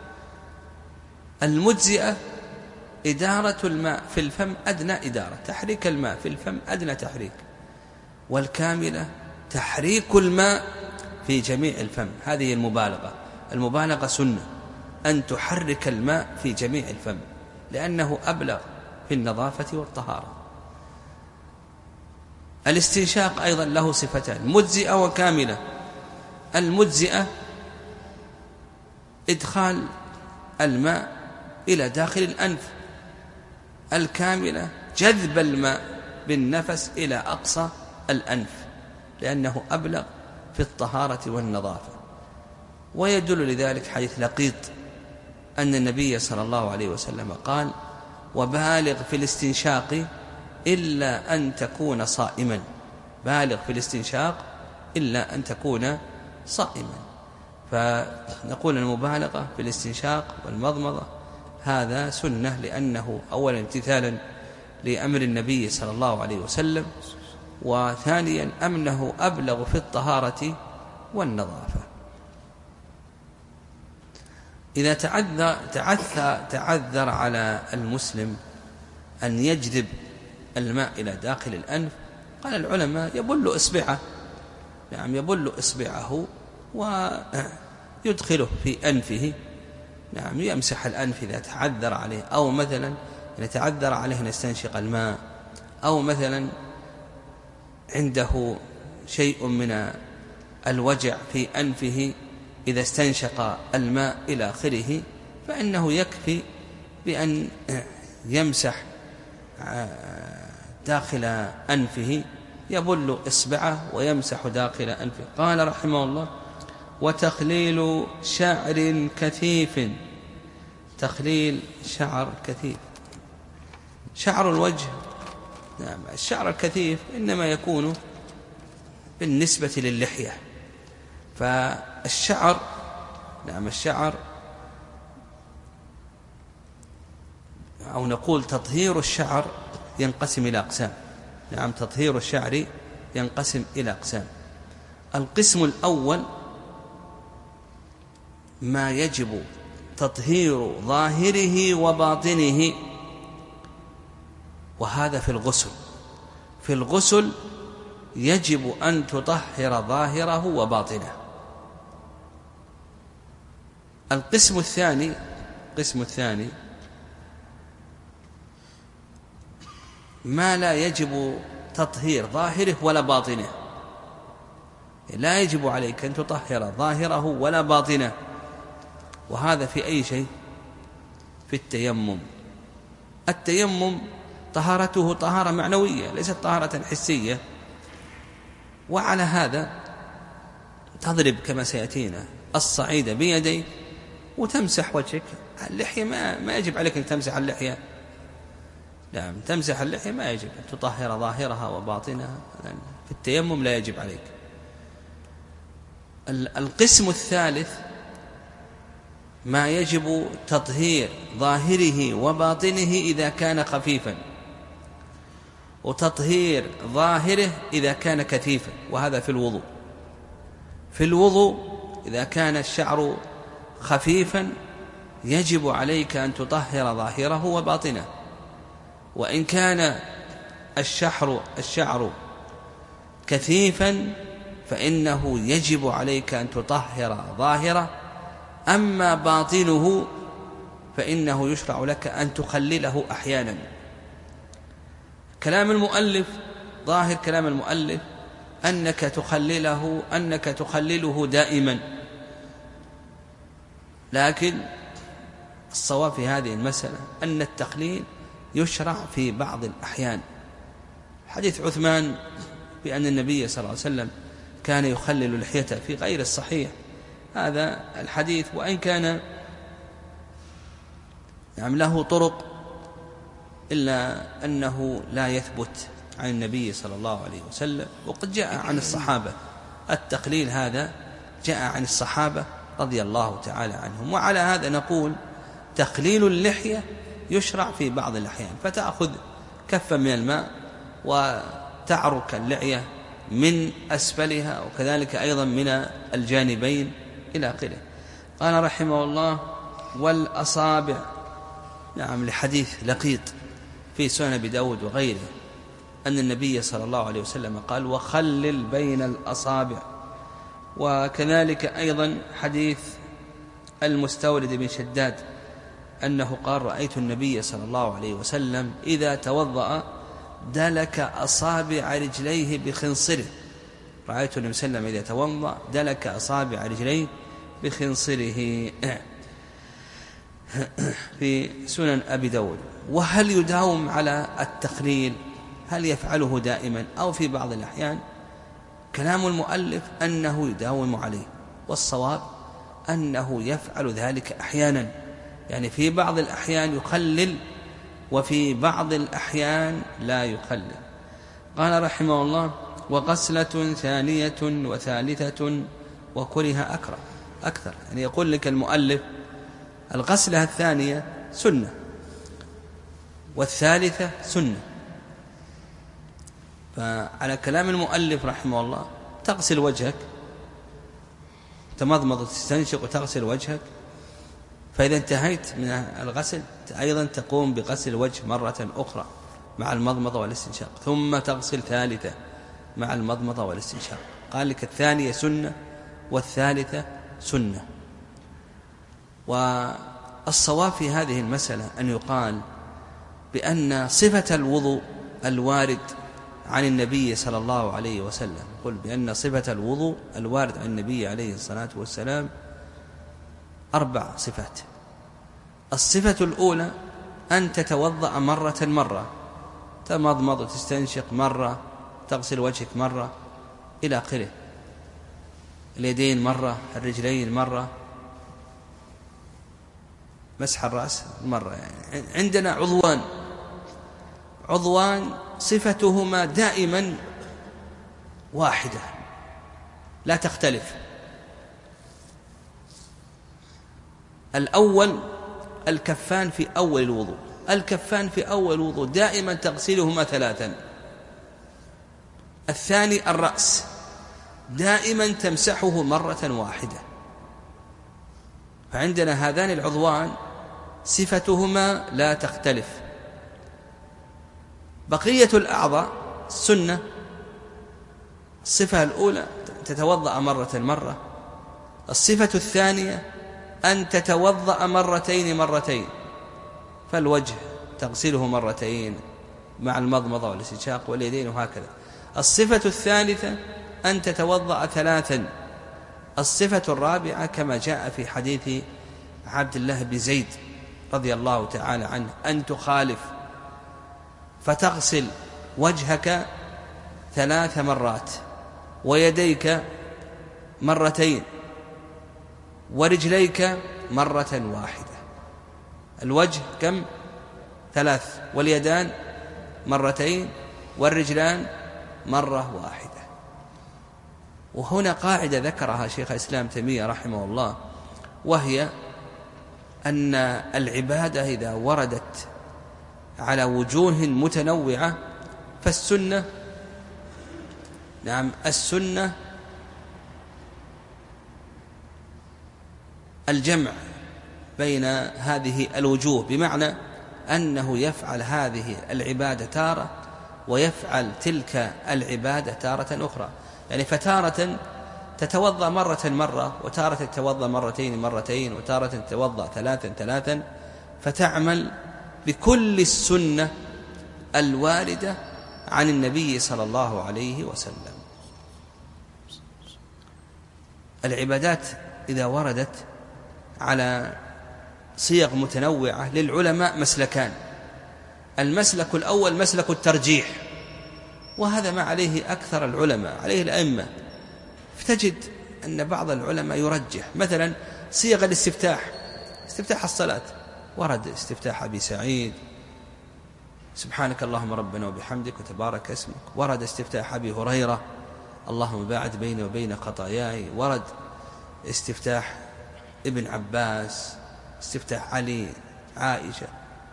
المجزئة إدارة الماء في الفم أدنى إدارة، تحريك الماء في الفم أدنى تحريك. والكاملة تحريك الماء في جميع الفم، هذه المبالغة سنة أن تحرك الماء في جميع الفم، لأنه أبلغ في النظافة والطهارة. الاستنشاق أيضا له صفتان: مجزئة وكاملة. المجزئة إدخال الماء إلى داخل الأنف، الكاملة جذب الماء بالنفس إلى أقصى الأنف، لأنه أبلغ في الطهارة والنظافة. ويدل لذلك حديث لقيط أن النبي صلى الله عليه وسلم قال: وبالغ في الاستنشاق إلا أن تكون صائما. بالغ في الاستنشاق إلا أن تكون صائما. فنقول المبالغة في الاستنشاق والمضمضة هذا سنة، لأنه أولا امتثالا لأمر النبي صلى الله عليه وسلم، وثانيا أنه أبلغ في الطهارة والنظافة. إذا تعذر على المسلم أن يجذب الماء إلى داخل الأنف، قال العلماء يبل إصبعه، نعم يبل إصبعه ويدخله في أنفه، نعم يمسح الأنف إذا تعذر عليه، أو مثلا إذا تعذر عليه أن يستنشق الماء، أو مثلا عنده شيء من الوجع في أنفه إذا استنشق الماء إلى آخره، فإنه يكفي بأن يمسح داخل أنفه، يبل إصبعه ويمسح داخل أنفه. قال رحمه الله: وتخليل شعر كثيف. تخليل شعر كثيف، شعر الوجه، نعم الشعر الكثيف إنما يكون بالنسبة للحية، فالشعر، نعم الشعر، أو نقول تطهير الشعر ينقسم إلى أقسام. نعم تطهير الشعر ينقسم إلى أقسام. القسم الأول ما يجب تطهير ظاهره وباطنه، وهذا في الغسل. في الغسل يجب أن تطهر ظاهره وباطنه. القسم الثاني ما لا يجب تطهير ظاهره ولا باطنه، لا يجب عليك أن تطهر ظاهره ولا باطنه، وهذا في أي شيء؟ في التيمم. التيمم طهارته طهارة معنوية ليست طهارة حسية، وعلى هذا تضرب كما سيأتينا الصعيد بيديك وتمسح وجهك. اللحية ما يجب عليك أن تمسح اللحية، نعم تمسح اللحية ما يجب أن تطهر ظاهرها وباطنها، في التيمم لا يجب عليك. القسم الثالث ما يجب تطهير ظاهره وباطنه إذا كان خفيفا، وتطهير ظاهره إذا كان كثيفا، وهذا في الوضوء. في الوضوء إذا كان الشعر خفيفا يجب عليك أن تطهر ظاهره وباطنه، وإن كان الشعر كثيفا فإنه يجب عليك أن تطهر ظاهره، أما باطنه فإنه يشرع لك أن تخلله أحيانا. كلام المؤلف، ظاهر كلام المؤلف أنك تخلله دائما، لكن الصواب في هذه المسألة أن التخليل يشرع في بعض الأحيان. حديث عثمان بأن النبي صلى الله عليه وسلم كان يخلل لحيته في غير الصحيح، هذا الحديث وإن كان له طرق إلا أنه لا يثبت عن النبي صلى الله عليه وسلم، وقد جاء عن الصحابة. التقليل هذا جاء عن الصحابة رضي الله تعالى عنهم، وعلى هذا نقول تقليل اللحية يشرع في بعض الأحيان، فتأخذ كفا من الماء وتعرك اللحية من أسفلها وكذلك أيضا من الجانبين إلى آخره. قال رحمه الله: والأصابع، نعم لحديث لقيط في سنن أبي داود وغيره أن النبي صلى الله عليه وسلم قال: وخلل بين الأصابع. وكذلك أيضا حديث المستورد بن شداد أنه قال: رأيت النبي صلى الله عليه وسلم إذا توضأ دلك أصابع رجليه بخنصره. رأيت النبي صلى الله عليه وسلم إذا توضأ دلك أصابع رجليه بخنصره في سنن أبي داود. وهل يداوم على التخليل؟ هل يفعله دائما أو في بعض الأحيان؟ كلام المؤلف أنه يداوم عليه، والصواب أنه يفعل ذلك أحيانا، يعني في بعض الأحيان يخلل وفي بعض الأحيان لا يخلل. قال رحمه الله: وغسلة ثانية وثالثة وكره أكثر. يعني يقول لك المؤلف الغسلة الثانية سنة والثالثة سنة، فعلى كلام المؤلف رحمه الله تغسل وجهك، تمضمض وتستنشق وتغسل وجهك، فإذا انتهيت من الغسل أيضا تقوم بغسل الوجه مرة أخرى مع المضمضة والاستنشاق، ثم تغسل ثالثة مع المضمضة والاستنشاق. قال لك الثانية سنة والثالثة سنة. والصواب في هذه المسألة أن يقال بأن صفة الوضوء الوارد عن النبي صلى الله عليه وسلم، قل بأن صفة الوضوء الوارد عن النبي عليه الصلاة والسلام 4 صفات. الصفة الأولى أن تتوضأ مرة، تمضمض وتستنشق مرة، تغسل وجهك مرة إلى آخره، اليدين مرة، الرجلين مرة، مسح الرأس مرة. يعني عندنا عضوان صفتهما دائما واحدة لا تختلف. الأول الكفان في أول الوضوء، الكفان في أول الوضوء دائما تغسلهما 3. الثاني الرأس دائما تمسحه مرة واحدة. فعندنا هذان العضوان صفتهما لا تختلف. بقية الأعضاء السنة، الصفة الأولى تتوضأ مرة، الصفة الثانية أن تتوضأ مرتين، فالوجه تغسله مرتين مع المضمضة والاستنشاق واليدين وهكذا. الصفة الثالثة أن تتوضأ 3. الصفة الرابعة كما جاء في حديث عبد الله بن زيد رضي الله تعالى عنه أن تخالف فتغسل وجهك 3 مرات، ويديك 2 ورجليك مرة واحدة. الوجه كم؟ 3، واليدان 2 والرجلان مرة واحدة. وهنا قاعدة ذكرها شيخ الإسلام تيمية رحمه الله، وهي أن العبادة إذا وردت على وجوه متنوعة فالسنة، نعم السنة الجمع بين هذه الوجوه، بمعنى أنه يفعل هذه العبادة تارة ويفعل تلك العبادة تارة أخرى. يعني فتارة تتوضأ مرة، وتارة تتوضأ مرتين، وتارة تتوضأ 3، فتعمل بكل السنة الواردة عن النبي صلى الله عليه وسلم. العبادات إذا وردت على صيغ متنوعة للعلماء مسلكان. المسلك الأول مسلك الترجيح، وهذا ما عليه أكثر العلماء، عليه الأئمة. فتجد أن بعض العلماء يرجح مثلا صيغ الاستفتاح، استفتاح الصلاة ورد استفتاح أبي سعيد سبحانك اللهم ربنا وبحمدك وتبارك اسمك، ورد استفتاح أبي هريرة اللهم باعد بيني وبين خطاياي، ورد استفتاح ابن عباس، استفتاح علي، عائشة.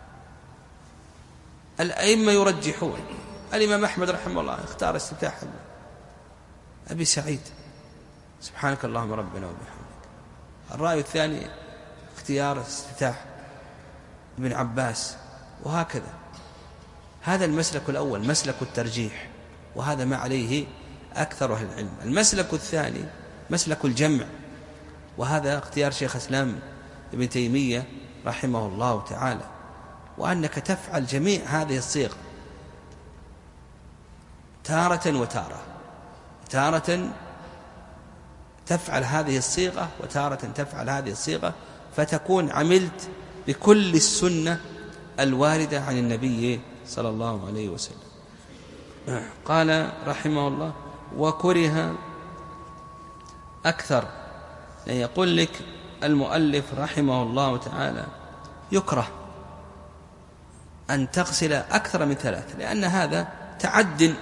الأئمة يرجحون. الإمام أحمد رحمه الله اختار استفتاح أبي سعيد سبحانك اللهم ربنا وبحمدك. الرأي الثاني اختيار استفتاح ابن عباس، وهكذا. هذا المسلك الأول مسلك الترجيح، وهذا ما عليه أكثر أهل العلم. المسلك الثاني مسلك الجمع، وهذا اختيار شيخ الإسلام ابن تيمية رحمه الله تعالى، وأنك تفعل جميع هذه الصيغ تارة وتارة، تارة تفعل هذه الصيغة وتارة تفعل هذه الصيغة، فتكون عملت بكل السنة الواردة عن النبي صلى الله عليه وسلم. قال رحمه الله وكره أكثر، يعني يقول لك المؤلف رحمه الله تعالى يكره أن تغسل أكثر من 3، لأن هذا تعد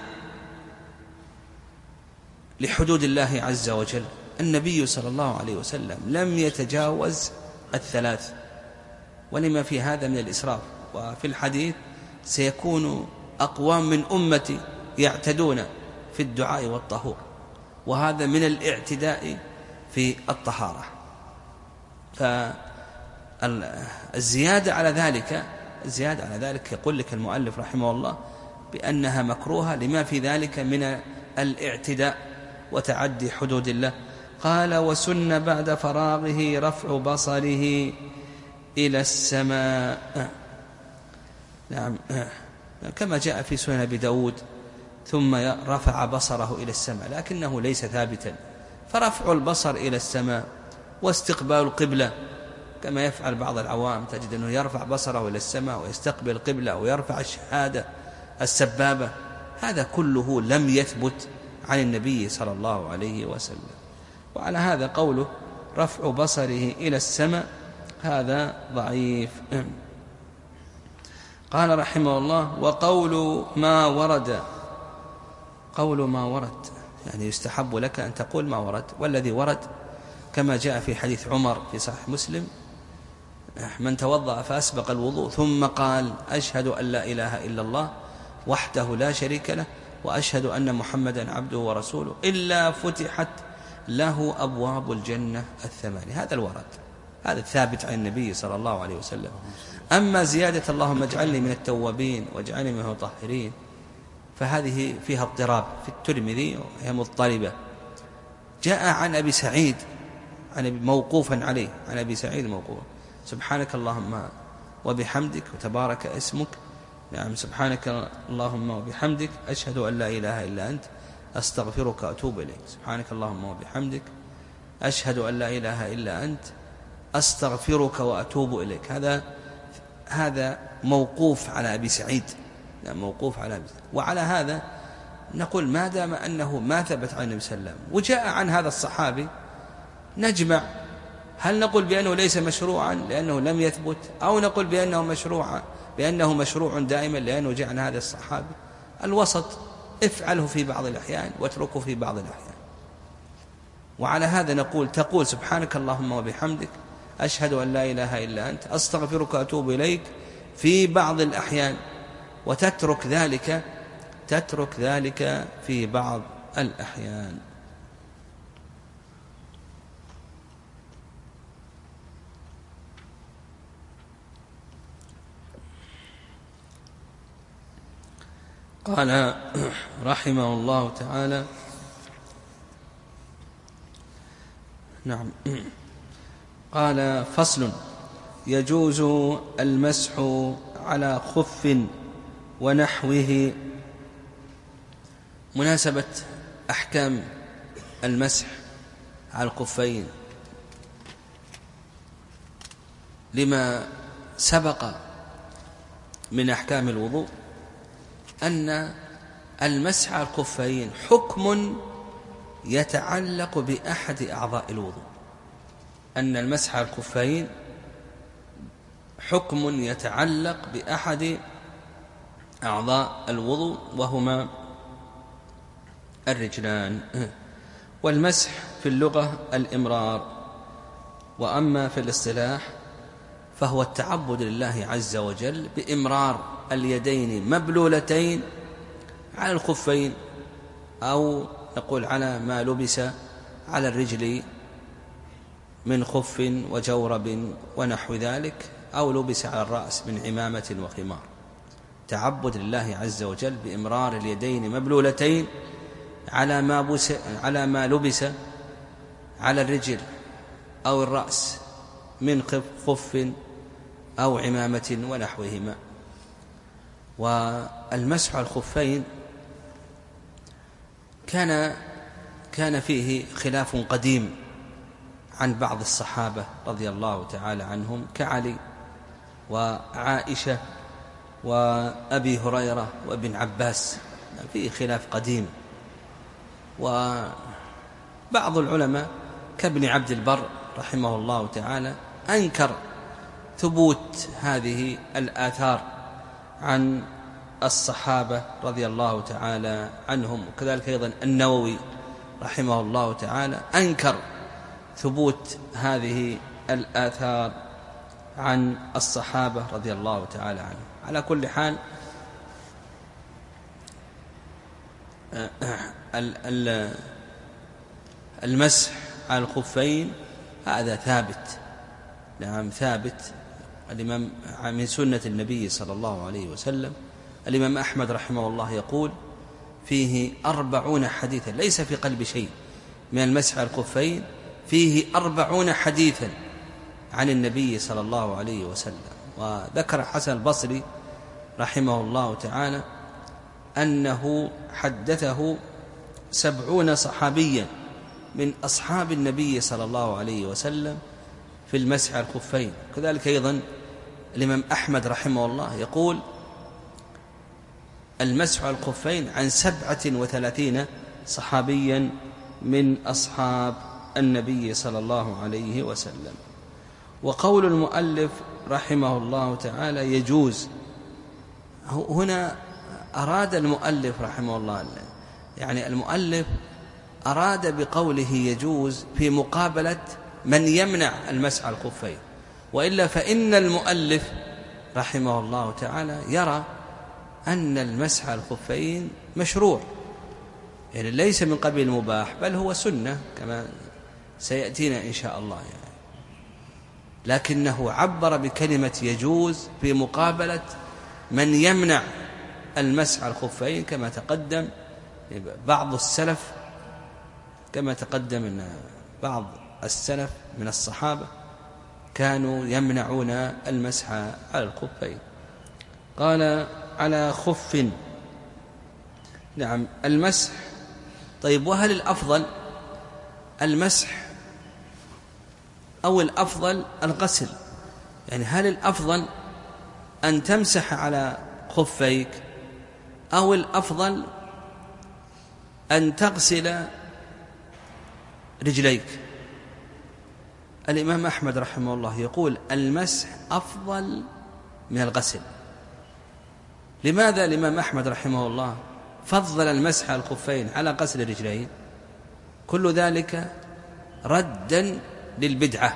لحدود الله عز وجل. النبي صلى الله عليه وسلم لم يتجاوز 3، ولما في هذا من الإسراف. وفي الحديث سيكون أقوام من أمتي يعتدون في الدعاء والطهور، وهذا من الاعتداء في الطهارة. الزيادة على ذلك يقول لك المؤلف رحمه الله بأنها مكروهة لما في ذلك من الاعتداء وتعدي حدود الله. قال: وسن بعد فراغه رفع بصره إلى السماء. نعم، كما جاء في سنن أبي داود: ثم رفع بصره إلى السماء، لكنه ليس ثابتا. فرفع البصر إلى السماء واستقبال القبلة كما يفعل بعض العوام، تجد أنه يرفع بصره إلى السماء ويستقبل القبلة ويرفع الشهادة السبابة، هذا كله لم يثبت عن النبي صلى الله عليه وسلم. وعلى هذا قوله رفع بصره إلى السماء هذا ضعيف. قال رحمه الله: وقول ما ورد يعني يستحب لك أن تقول ما ورد، والذي ورد كما جاء في حديث عمر في صحيح مسلم: من توضأ فأسبق الوضوء ثم قال: أشهد أن لا إله إلا الله وحده لا شريك له وأشهد أن محمدا عبده ورسوله إلا فتحت له أبواب الجنة الثمانية. هذا الورد، هذا الثابت عن النبي صلى الله عليه وسلم. أما زيادة اللهم اجعلني من التوابين واجعلني من المطهرين فهذه فيها اضطراب في الترمذي وهي مضطربة. جاء عن أبي سعيد موقوفا عليه، عن أبي سعيد موقوفا: سبحانك اللهم وبحمدك وتبارك اسمك، يعني سبحانك اللهم وبحمدك أشهد أن لا إله إلا أنت أستغفرك وأتوب إليك، سبحانك اللهم وبحمدك أشهد أن لا إله إلا أنت أستغفرك وأتوب إليك. هذا موقوف على أبي سعيد، موقوف على أبي سعيد. وعلى هذا نقول ما دام أنه ما ثبت عن النبي صلى الله عليه وسلم وجاء عن هذا الصحابي نجمع، هل نقول بأنه ليس مشروعا لأنه لم يثبت، أو نقول بأنه مشروع دائما لأنه جاء عن هذا الصحابي؟ الوسط: افعله في بعض الأحيان واتركه في بعض الأحيان. وعلى هذا نقول تقول سبحانك اللهم وبحمدك أشهد أن لا إله إلا أنت أستغفرك وأتوب إليك في بعض الأحيان، وتترك ذلك في بعض الأحيان. قال رحمه الله تعالى: نعم. قال: فصل: يجوز المسح على خف ونحوه. مناسبة أحكام المسح على الخفين لما سبق من أحكام الوضوء، أن المسح على الخفين حكم يتعلق بأحد أعضاء الوضوء، أن المسح على الخفين حكم يتعلق بأحد أعضاء الوضوء وهما الرجلان. والمسح في اللغة الإمرار، وأما في الاصطلاح فهو التعبد لله عز وجل بإمرار اليدين مبلولتين على الخفين، أو نقول على ما لبس على الرجل من خف وجورب ونحو ذلك، أو لبس على الرأس من عمامة وخمار. تعبد لله عز وجل بإمرار اليدين مبلولتين على ما لبس على الرجل أو الرأس من خف أو عمامة ونحوهما. والمسح على الخفين كان فيه خلاف قديم عن بعض الصحابة رضي الله تعالى عنهم كعلي وعائشة وأبي هريرة وابن عباس، فيه خلاف قديم. وبعض العلماء كابن عبد البر رحمه الله تعالى أنكر ثبوت هذه الآثار عن الصحابة رضي الله تعالى عنهم، وكذلك أيضا النووي رحمه الله تعالى أنكر ثبوت هذه الآثار عن الصحابة رضي الله تعالى عنهم. على كل حال المسح على الخفين هذا ثابت نعم ثابت الإمام من سنة النبي صلى الله عليه وسلم. الإمام أحمد رحمه الله يقول فيه 40 حديثا، ليس في قلب شيء من المسح على الخفين، فيه 40 حديثا عن النبي صلى الله عليه وسلم. وذكر حسن البصري رحمه الله تعالى أنه حدثه 70 صحابيا من أصحاب النبي صلى الله عليه وسلم في المسح على الخفين. كذلك أيضا الإمام أحمد رحمه الله يقول المسح على الخفين عن 37 صحابيا من أصحاب النبي صلى الله عليه وسلم. وقول المؤلف رحمه الله تعالى يجوز، هنا أراد المؤلف رحمه الله، يعني المؤلف أراد بقوله يجوز في مقابلة من يمنع المسح على الخفين، وإلا فإن المؤلف رحمه الله تعالى يرى أن المسح على الخفين مشروع، يعني ليس من قبيل المباح بل هو سنة كما سيأتينا إن شاء الله يعني. لكنه عبر بكلمة يجوز في مقابلة من يمنع المسح على الخفين، كما تقدم بعض السلف، كما تقدم أن بعض السلف من الصحابة كانوا يمنعون المسح على الخفين. قال على خف، نعم المسح. طيب وهل الأفضل المسح أو الأفضل الغسل؟ يعني هل الأفضل أن تمسح على خفيك أو الأفضل أن تغسل رجليك؟ الإمام أحمد رحمه الله يقول المسح أفضل من الغسل. لماذا الإمام أحمد رحمه الله فضل المسح على الخفين على غسل الرجلين؟ كل ذلك ردا للبدعة،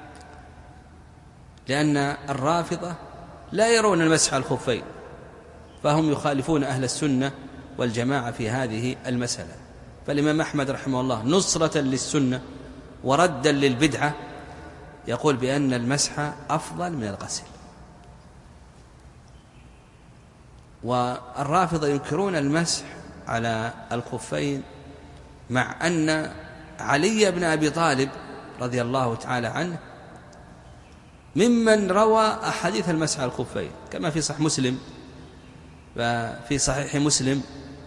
لأن الرافضة لا يرون المسح على الخفين، فهم يخالفون أهل السنة والجماعة في هذه المسألة. فالإمام أحمد رحمه الله نصرة للسنة وردا للبدعة يقول بأن المسح أفضل من الغسل. والرافضة ينكرون المسح على الخفين، مع أن علي بن أبي طالب رضي الله تعالى عنه ممن روى أحاديث المسح على الخفين، كما في صحيح مسلم، وفي صحيح مسلم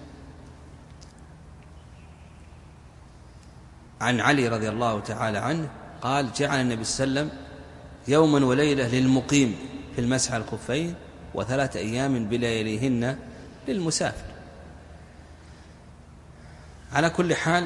عن علي رضي الله تعالى عنه قال جعل النبي صلى الله عليه وسلم يوما وليلة للمقيم في المسح على الخفين، و3 أيام بلياليهن للمسافر. على كل حال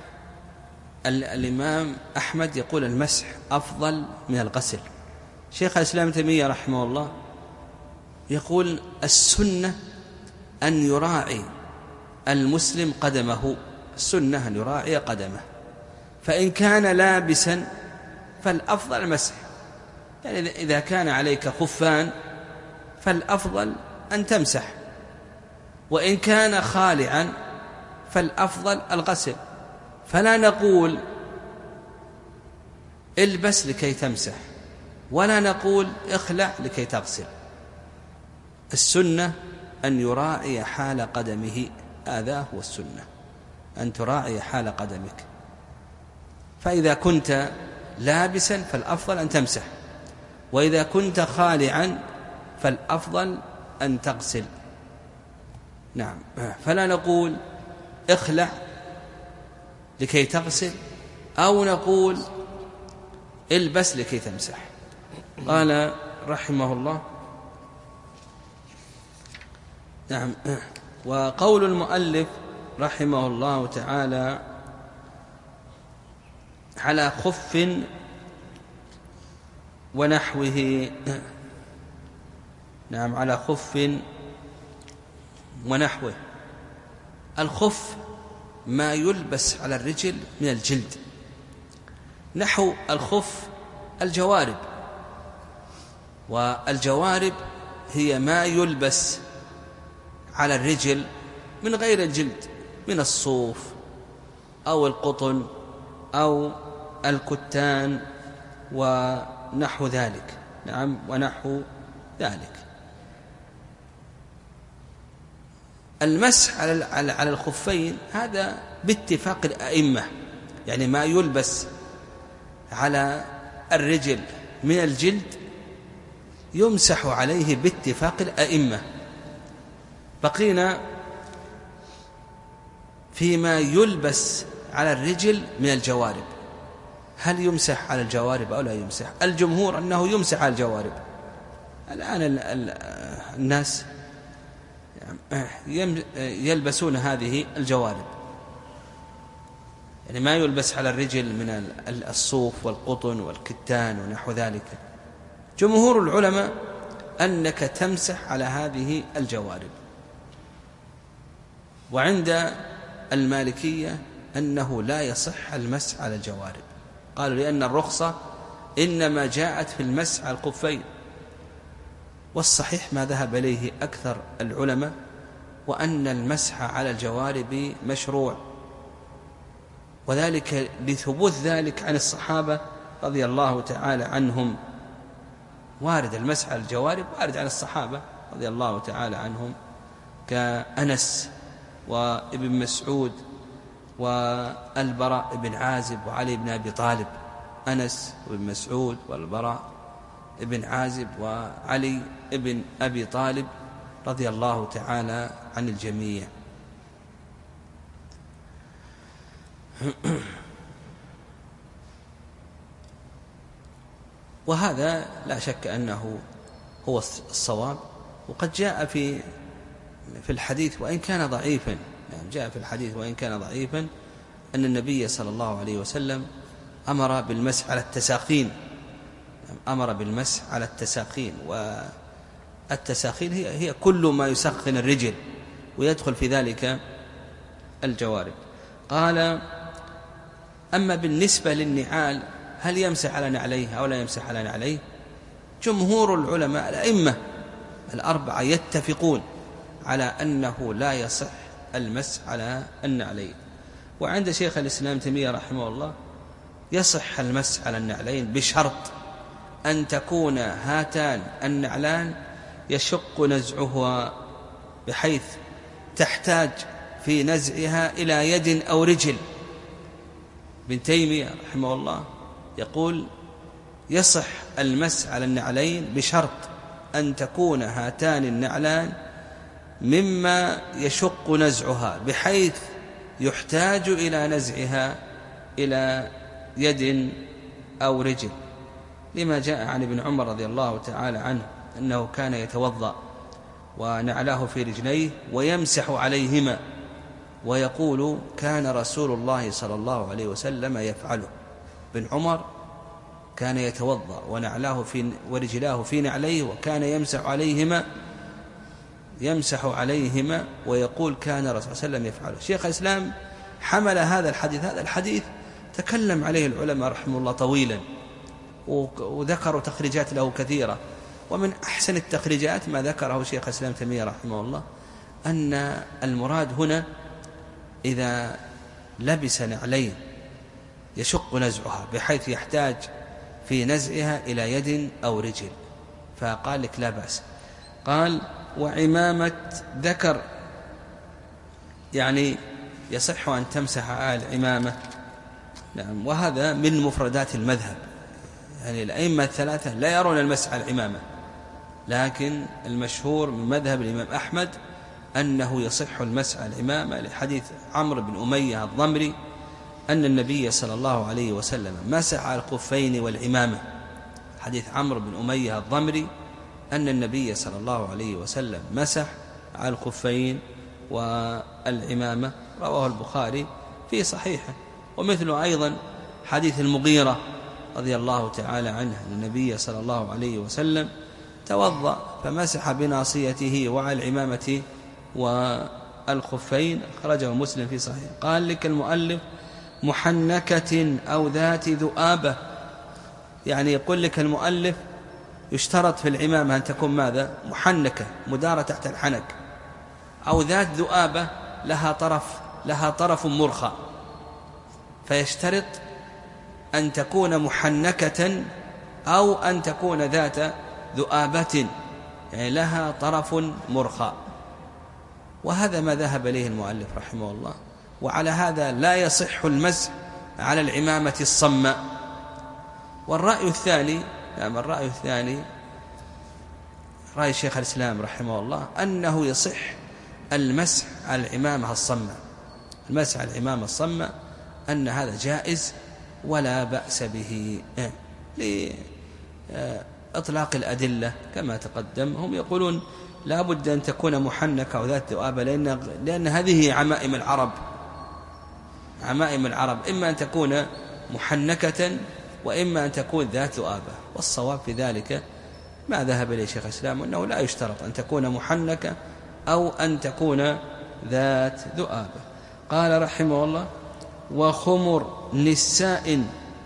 الإمام أحمد يقول المسح أفضل من الغسل. شيخ الإسلام ابن تيمية رحمه الله يقول السنة أن يراعي المسلم قدمه، السنة أن يراعي قدمه، فإن كان لابسا فالأفضل المسح، يعني إذا كان عليك خفان فالأفضل أن تمسح، وإن كان خالعا فالأفضل الغسل. فلا نقول البس لكي تمسح، ولا نقول اخلع لكي تغسل. السنة أن يراعي حال قدمه، هذا هو السنة، أن تراعي حال قدمك. فإذا كنت لابسا فالأفضل أن تمسح، وإذا كنت خالعا فالأفضل أن تغسل. نعم، فلا نقول اخلع لكي تغسل أو نقول البس لكي تمسح. قال رحمه الله نعم. وقول المؤلف رحمه الله تعالى على خف ونحوه، نعم على خف ونحوه. الخف ما يلبس على الرجل من الجلد، نحو الخف الجوارب، والجوارب هي ما يلبس على الرجل من غير الجلد، من الصوف أو القطن أو الكتان ونحو ذلك. نعم، ونحو ذلك. المسح على الخفين هذا باتفاق الأئمة، يعني ما يلبس على الرجل من الجلد يمسح عليه باتفاق الأئمة. بقينا فيما يلبس على الرجل من الجوارب، هل يمسح على الجوارب أو لا يمسح؟ الجمهور أنه يمسح على الجوارب. الآن الناس يلبسون هذه الجوارب، يعني ما يلبس على الرجل من الصوف والقطن والكتان ونحو ذلك. جمهور العلماء أنك تمسح على هذه الجوارب، وعند المالكية أنه لا يصح المسح على الجوارب، قالوا لأن الرخصة إنما جاءت في المسح على الخفين. والصحيح ما ذهب إليه أكثر العلماء، وأن المسح على الجوارب مشروع، وذلك لثبوت ذلك عن الصحابة رضي الله تعالى عنهم. وارد المسح على الجوارب وارد عن الصحابة رضي الله تعالى عنهم، كأنس وابن مسعود والبراء بن عازب وعلي بن أبي طالب. أنس وابن مسعود والبراء بن عازب وعلي بن أبي طالب رضي الله تعالى عن الجميع. وهذا لا شك أنه هو الصواب. وقد جاء في الحديث وإن كان ضعيفا، يعني جاء في الحديث وإن كان ضعيفا أن النبي صلى الله عليه وسلم أمر بالمسح على التساقين، أمر بالمسح على التساقين. والتساقين هي كل ما يسخن الرجل، ويدخل في ذلك الجوارب. قال: أما بالنسبة للنعال هل يمسح على نعليه أو لا يمسح على نعليه؟ جمهور العلماء الأئمة الأربعة يتفقون على أنه لا يصح المسح على النعلين. وعند شيخ الإسلام تيمية رحمه الله يصح المسح على النعلين بشرط أن تكون هاتان النعلان يشق نزعها بحيث تحتاج في نزعها إلى يد أو رجل. ابن تيمية رحمه الله يقول: يصح المسح على النعلين بشرط أن تكون هاتان النعلان مما يشق نزعها بحيث يحتاج إلى نزعها إلى يد أو رجل، لما جاء عن ابن عمر رضي الله تعالى عنه أنه كان يتوضأ ونعلاه في رجليه ويمسح عليهما، ويقول: كان رسول الله صلى الله عليه وسلم يفعله. ابن عمر كان يتوضأ ونعلاه ورجلاه في نعليه، وكان يمسح عليهما ويقول: كان رسول الله صلى الله عليه وسلم يفعله. شيخ الإسلام حمل هذا الحديث تكلم عليه العلماء رحمه الله طويلا، وذكروا تخريجات له كثيرة. ومن أحسن التخريجات ما ذكره شيخ الإسلام تيمية رحمه الله أن المراد هنا إذا لبس نعلين يشق نزعها بحيث يحتاج في نزعها إلى يد أو رجل، فقال لك لا بأس. قال: وعمامة ذكر، يعني يصح أن تمسح على العمامة. نعم، وهذا من مفردات المذهب، يعني الأئمة الثلاثة لا يرون المسح على العمامة، لكن المشهور من مذهب الإمام أحمد أنه يصح المسح على العمامة لحديث عمرو بن أمية الضمري أن النبي صلى الله عليه وسلم مسح على الخفين والعمامة. حديث عمرو بن أمية الضمري أن النبي صلى الله عليه وسلم مسح على الخفين والعمامة، رواه البخاري في صحيحه. ومثله أيضا حديث المغيرة رضي الله تعالى عنه أن النبي صلى الله عليه وسلم توضأ فمسح بناصيته وعلى العمامة والخفين، أخرجه مسلم في صحيح. قال لك المؤلف: محنكة أو ذات ذؤابة، يعني يقول لك المؤلف يشترط في العمامة أن تكون ماذا؟ محنكة، مدارة تحت الحنك، أو ذات ذؤابة لها طرف مرخى، فيشترط أن تكون محنكة أو أن تكون ذات ذؤابة يعني لها طرف مرخى، وهذا ما ذهب إليه المؤلف رحمه الله. وعلى هذا لا يصح المسح على العمامة الصماء. والرأي الثاني الرأي الثاني رأي شيخ الإسلام رحمه الله أنه يصح المسح على العمامة الصماء. المسح على العمامة الصماء أن هذا جائز ولا بأس به، لإطلاق الأدلة كما تقدم. هم يقولون لا بد أن تكون محنكة أو ذات ذؤابة، لأن هذه عمائم العرب. عمائم العرب إما أن تكون محنكة وإما أن تكون ذات ذؤابة، والصواب في ذلك ما ذهب إليه شيخ الإسلام أنه لا يشترط أن تكون محنكة أو أن تكون ذات ذؤابة. قال رحمه الله: وخمر نساء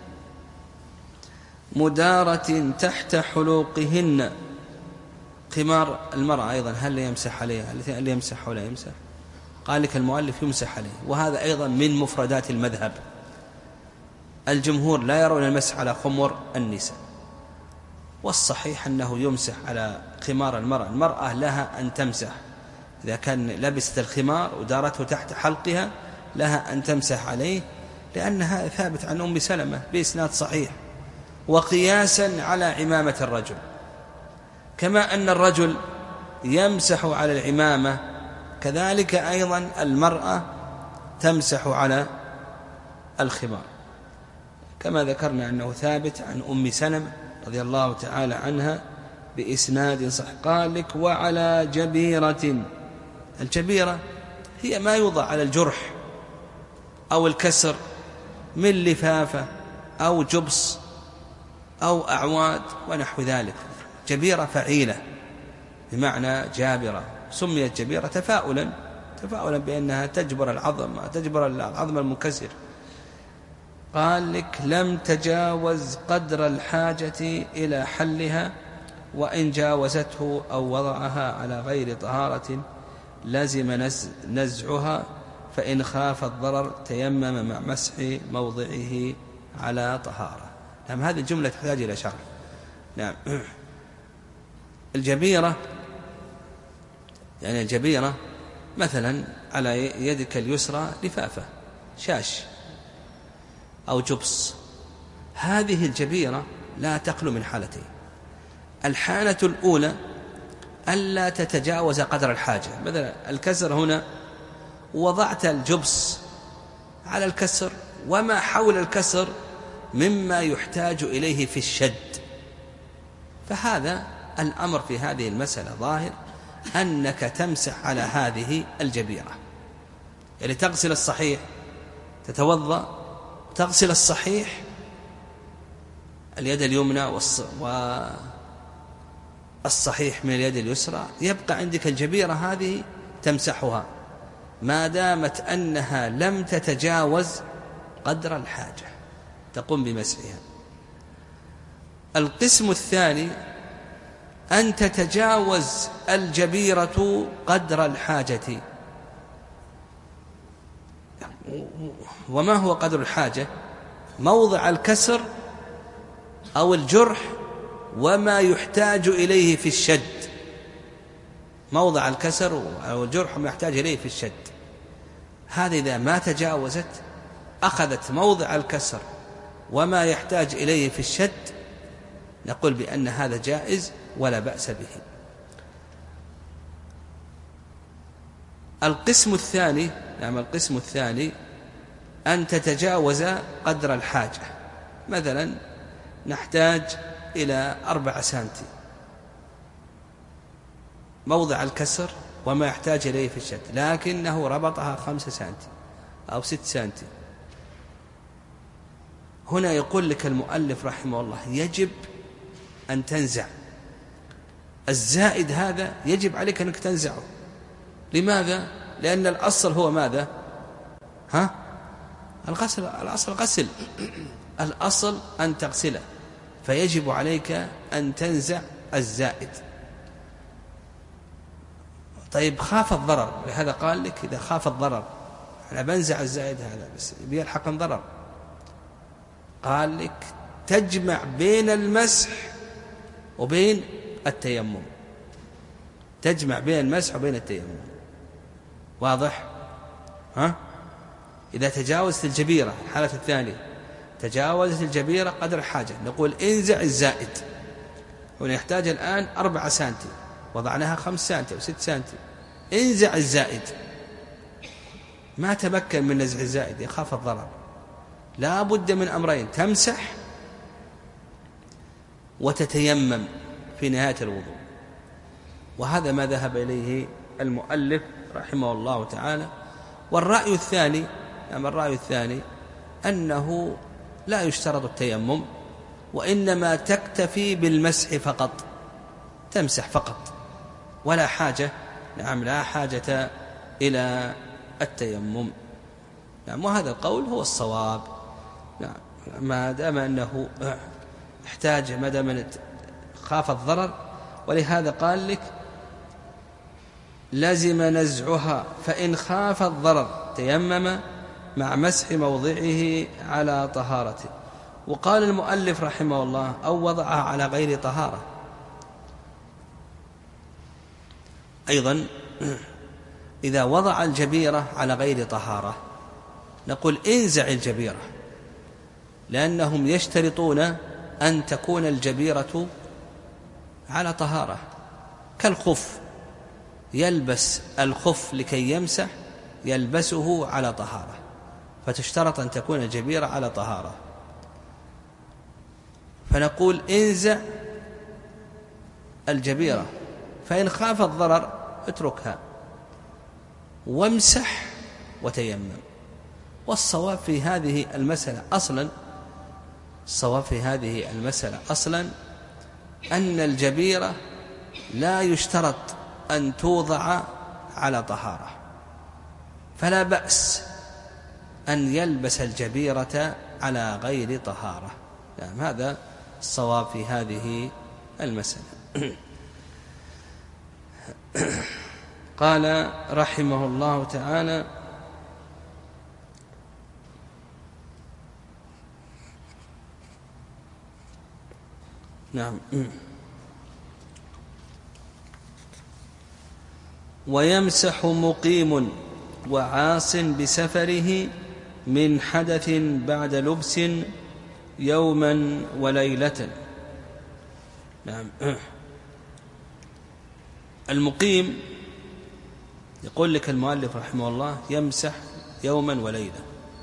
مدارة تحت حلوقهن. خمار المرأة أيضا هل يمسح عليها؟ هل يمسح ولا يمسح؟ قال لك المؤلف يمسح عليه، وهذا أيضا من مفردات المذهب. الجمهور لا يرون المسح على خمر النساء، والصحيح أنه يمسح على خمار المرأة. المرأة لها أن تمسح إذا كان لبست الخمار ودارته تحت حلقها، لها أن تمسح عليه، لأنها ثابت عن أم سلمة بإسناد صحيح. وقياسا على عمامة الرجل، كما أن الرجل يمسح على العمامة كذلك أيضا المرأة تمسح على الخمار، كما ذكرنا أنه ثابت عن أم سلمة رضي الله تعالى عنها بإسناد صح. قال لك: وعلى جبيرة. الجبيرة هي ما يوضع على الجرح أو الكسر من لفافة أو جبص أو أعواد ونحو ذلك. جبيرة فعيلة بمعنى جابرة، سميت جبيرة تفاؤلا بأنها تجبر العظم المنكسر. قال لك: لم تجاوز قدر الحاجة إلى حلها، وإن جاوزته أو وضعها على غير طهارة لازم نزعها، فإن خاف الضرر تيمم مع مسح موضعه على طهارة. نعم، هذه الجملة تحتاج إلى شرح. نعم. الجبيرة يعني الجبيرة مثلا على يدك اليسرى لفافة شاش أو جبص، هذه الجبيرة لا تخلو من حالتين. الحالة الأولى ألا تتجاوز قدر الحاجة، مثلا الكسر هنا وضعت الجبص على الكسر وما حول الكسر مما يحتاج إليه في الشد، فهذا الأمر في هذه المسألة ظاهر أنك تمسح على هذه الجبيرة. يعني تغسل الصحيح، تتوضأ تغسل الصحيح اليد اليمنى والصحيح من اليد اليسرى، يبقى عندك الجبيرة هذه تمسحها ما دامت أنها لم تتجاوز قدر الحاجة، تقوم بمسحها. القسم الثاني أن تتجاوز الجبيرة قدر الحاجة. وما هو قدر الحاجة؟ موضع الكسر أو الجرح وما يحتاج إليه في الشد. موضع الكسر أو الجرح وما يحتاج إليه في الشد، هذه إذا ما تجاوزت أخذت موضع الكسر وما يحتاج إليه في الشد، نقول بأن هذا جائز ولا بأس به. القسم الثاني القسم الثاني أن تتجاوز قدر الحاجة، مثلا نحتاج إلى 4 سنتي موضع الكسر وما يحتاج إليه في الشد، لكنه ربطها 5 سنتي أو 6 سنتي. هنا يقول لك المؤلف رحمه الله يجب أن تنزع الزائد هذا، يجب عليك أنك تنزعه. لماذا؟ لأن الأصل هو ماذا؟ الأصل غسل، الأصل أن تغسله، فيجب عليك أن تنزع الزائد. طيب خاف الضرر، لهذا قال لك إذا خاف الضرر أنا بنزع الزائد هذا بس بيلحق ضرر، قال لك تجمع بين المسح وبين التيمم، تجمع بين المسح وبين التيمم. واضح؟ إذا تجاوزت الجبيرة، الحالة الثانية تجاوزت الجبيرة قدر الحاجة، نقول انزع الزائد. ونحتاج الآن 4 سنتي، وضعناها 5 سنتي أو 6 سنتي، انزع الزائد. ما تمكن من نزع الزائد، يخاف الضرر. لا بد من أمرين: تمسح وتتيمم في نهاية الوضوء. وهذا ما ذهب إليه المؤلف رحمه الله تعالى. والرأي الثاني، الرأي الثاني أنه لا يشترط التيمم، وإنما تكتفي بالمسح فقط، تمسح فقط ولا حاجة، لا حاجة إلى التيمم. وهذا القول هو الصواب، ما دام أنه احتاج، ما دام خاف الضرر. ولهذا قال لك: لازم نزعها فإن خاف الضرر تيمم مع مسح موضعه على طهارته. وقال المؤلف رحمه الله: أو وضعها على غير طهارة. أيضا إذا وضع الجبيرة على غير طهارة نقول انزع الجبيرة، لأنهم يشترطون أن تكون الجبيرة على طهارة، كالخف، يلبس الخف لكي يمسح، يلبسه على طهارة، فتشترط أن تكون الجبيرة على طهارة. فنقول انزع الجبيرة، فإن خاف الضرر اتركها وامسح وتيمم. والصواب في هذه المسألة أصلا، الصواب في هذه المسألة أصلا أن الجبيرة لا يشترط أن توضع على طهارة، فلا بأس أن يلبس الجبيرة على غير طهارة. نعم، هذا الصواب في هذه المسألة. قال رحمه الله تعالى: نعم، ويمسح مقيم وعاص بسفره من حدث بعد لبس يوما وليلة. نعم، المقيم يقول لك المؤلف رحمه الله يمسح يوما وليلة،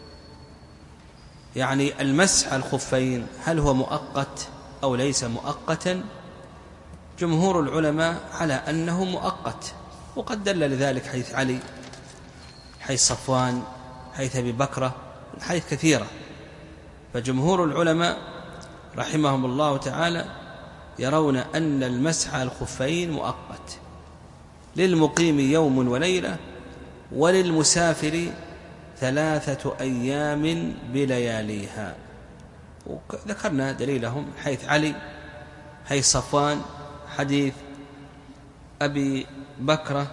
يعني المسح الخفين هل هو مؤقت أو ليس مؤقتا؟ جمهور العلماء على أنه مؤقت، وقد دل لذلك حيث علي، حيث صفوان، حيث أبي بكرة، حيث كثيرة. فجمهور العلماء رحمهم الله تعالى يرون أن المسح الخفين مؤقت، للمقيم يوم وليلة، وللمسافر 3 أيام بلياليها. وذكرنا دليلهم حيث علي، حيث صفوان، حديث أبي بكرة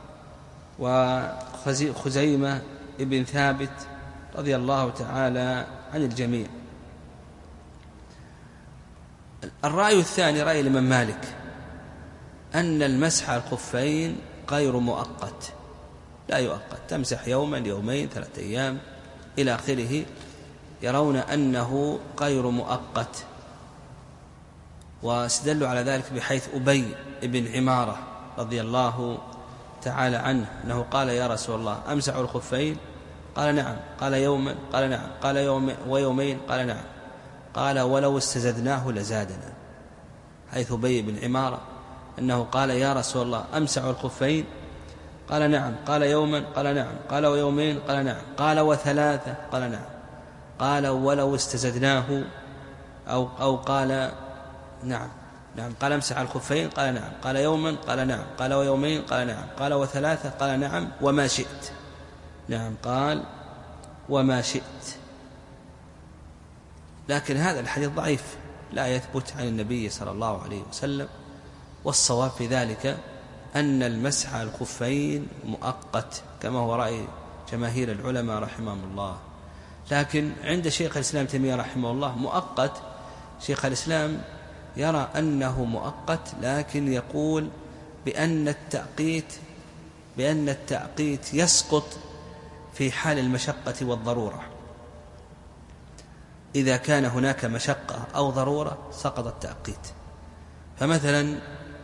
وخزيمة ابن ثابت رضي الله تعالى عن الجميع. الرأي الثاني رأي الإمام مالك أن المسح الخفين غير مؤقت، لا يؤقت، تمسح يوما، يومين، 3 أيام إلى آخره. يرون أنه غير مؤقت، واستدلوا على ذلك بحيث أبي بن عمارة رضي الله تعالى عنه أنه قال: يا رسول الله أمسح الخفين؟ قال: نعم. قال: يوما؟ قال: نعم. قال: يوم ويومين؟ قال: نعم. قال: ولو استزدناه لزادنا. حيث أبي بن عمارة أنه قال: يا رسول الله أمسح الخفين؟ قال: نعم. قال: يوما؟ قال: نعم. قال: ويومين؟ قال: نعم. قال: و3؟ قال: نعم. قال: ولو استزدناه أو قال: نعم. نعم. قال: امسح الخفين؟ قال: نعم. قال: يوما؟ قال: نعم. قال: ويومين؟ قال: نعم. قال: و3؟ قال: نعم. وما شئت. نعم. قال: وما شئت. لكن هذا الحديث ضعيف، لا يثبت عن النبي صلى الله عليه وسلم. والصواب في ذلك أن المسح الخفين مؤقت، كما هو رأي جماهير العلماء رحمهم الله. لكن عند شيخ الإسلام تيمية رحمه الله مؤقت شيخ الإسلام يرى أنه مؤقت، لكن يقول بأن التأقيت يسقط في حال المشقة والضرورة. إذا كان هناك مشقة أو ضرورة سقط التأقيت. فمثلا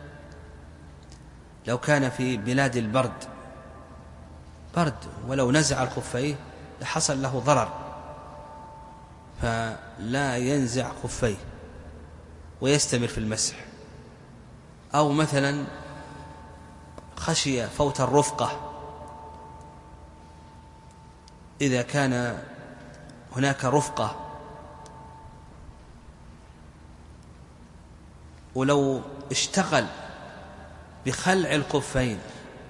لو كان في بلاد البرد ولو نزع الخفين لحصل له ضرر، فلا ينزع خفيه ويستمر في المسح. أو مثلا خشي فوت الرفقة، إذا كان هناك رفقة ولو اشتغل بخلع الخفين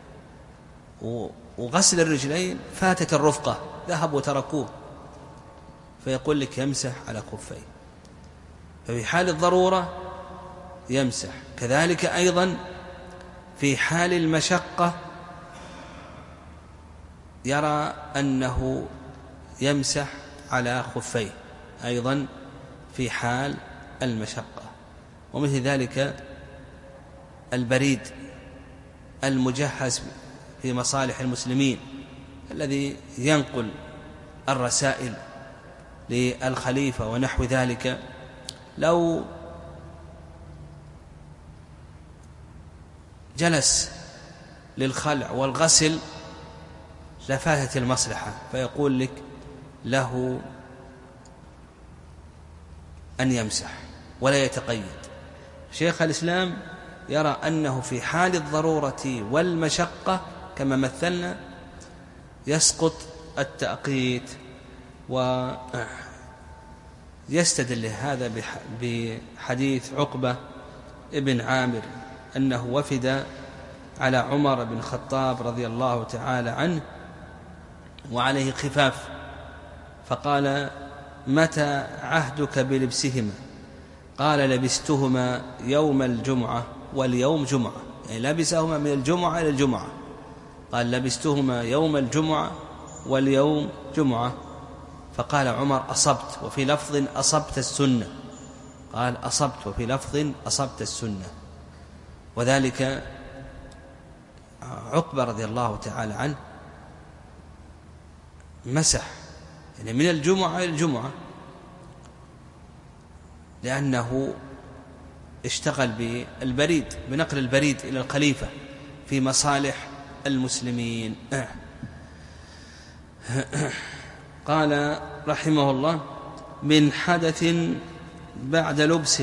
وغسل الرجلين فاتت الرفقة، ذهبوا وتركوه، فيقول لك يمسح على خفيه. ففي حال الضرورة يمسح. كذلك أيضا في حال المشقة يرى أنه يمسح على خفيه أيضا في حال المشقة. ومثل ذلك البريد المجهز في مصالح المسلمين الذي ينقل الرسائل للخليفة ونحو ذلك، لو جلس للخلع والغسل لفاتت المصلحة، فيقول لك له أن يمسح ولا يتقيد. شيخ الإسلام يرى أنه في حال الضرورة والمشقة كما مثلنا يسقط التأقيت. ويستدل هذا بحديث عقبة ابن عامر أنه وفد على عمر بن الخطاب رضي الله تعالى عنه وعليه خفاف، فقال: متى عهدك بلبسهما؟ قال: لبستهما يوم الجمعة واليوم جمعة، يعني لبسهما من الجمعة إلى الجمعة. قال: لبستهما يوم الجمعة واليوم جمعة. فقال عمر: أصبت، وفي لفظ أصبت السنة. قال: أصبت، وفي لفظ أصبت السنة. وذلك عقبة رضي الله تعالى عنه مسح يعني من الجمعة إلى الجمعة، لأنه اشتغل بالبريد، بنقل البريد إلى الخليفة في مصالح المسلمين. قال رحمه الله: من حدث بعد لبس،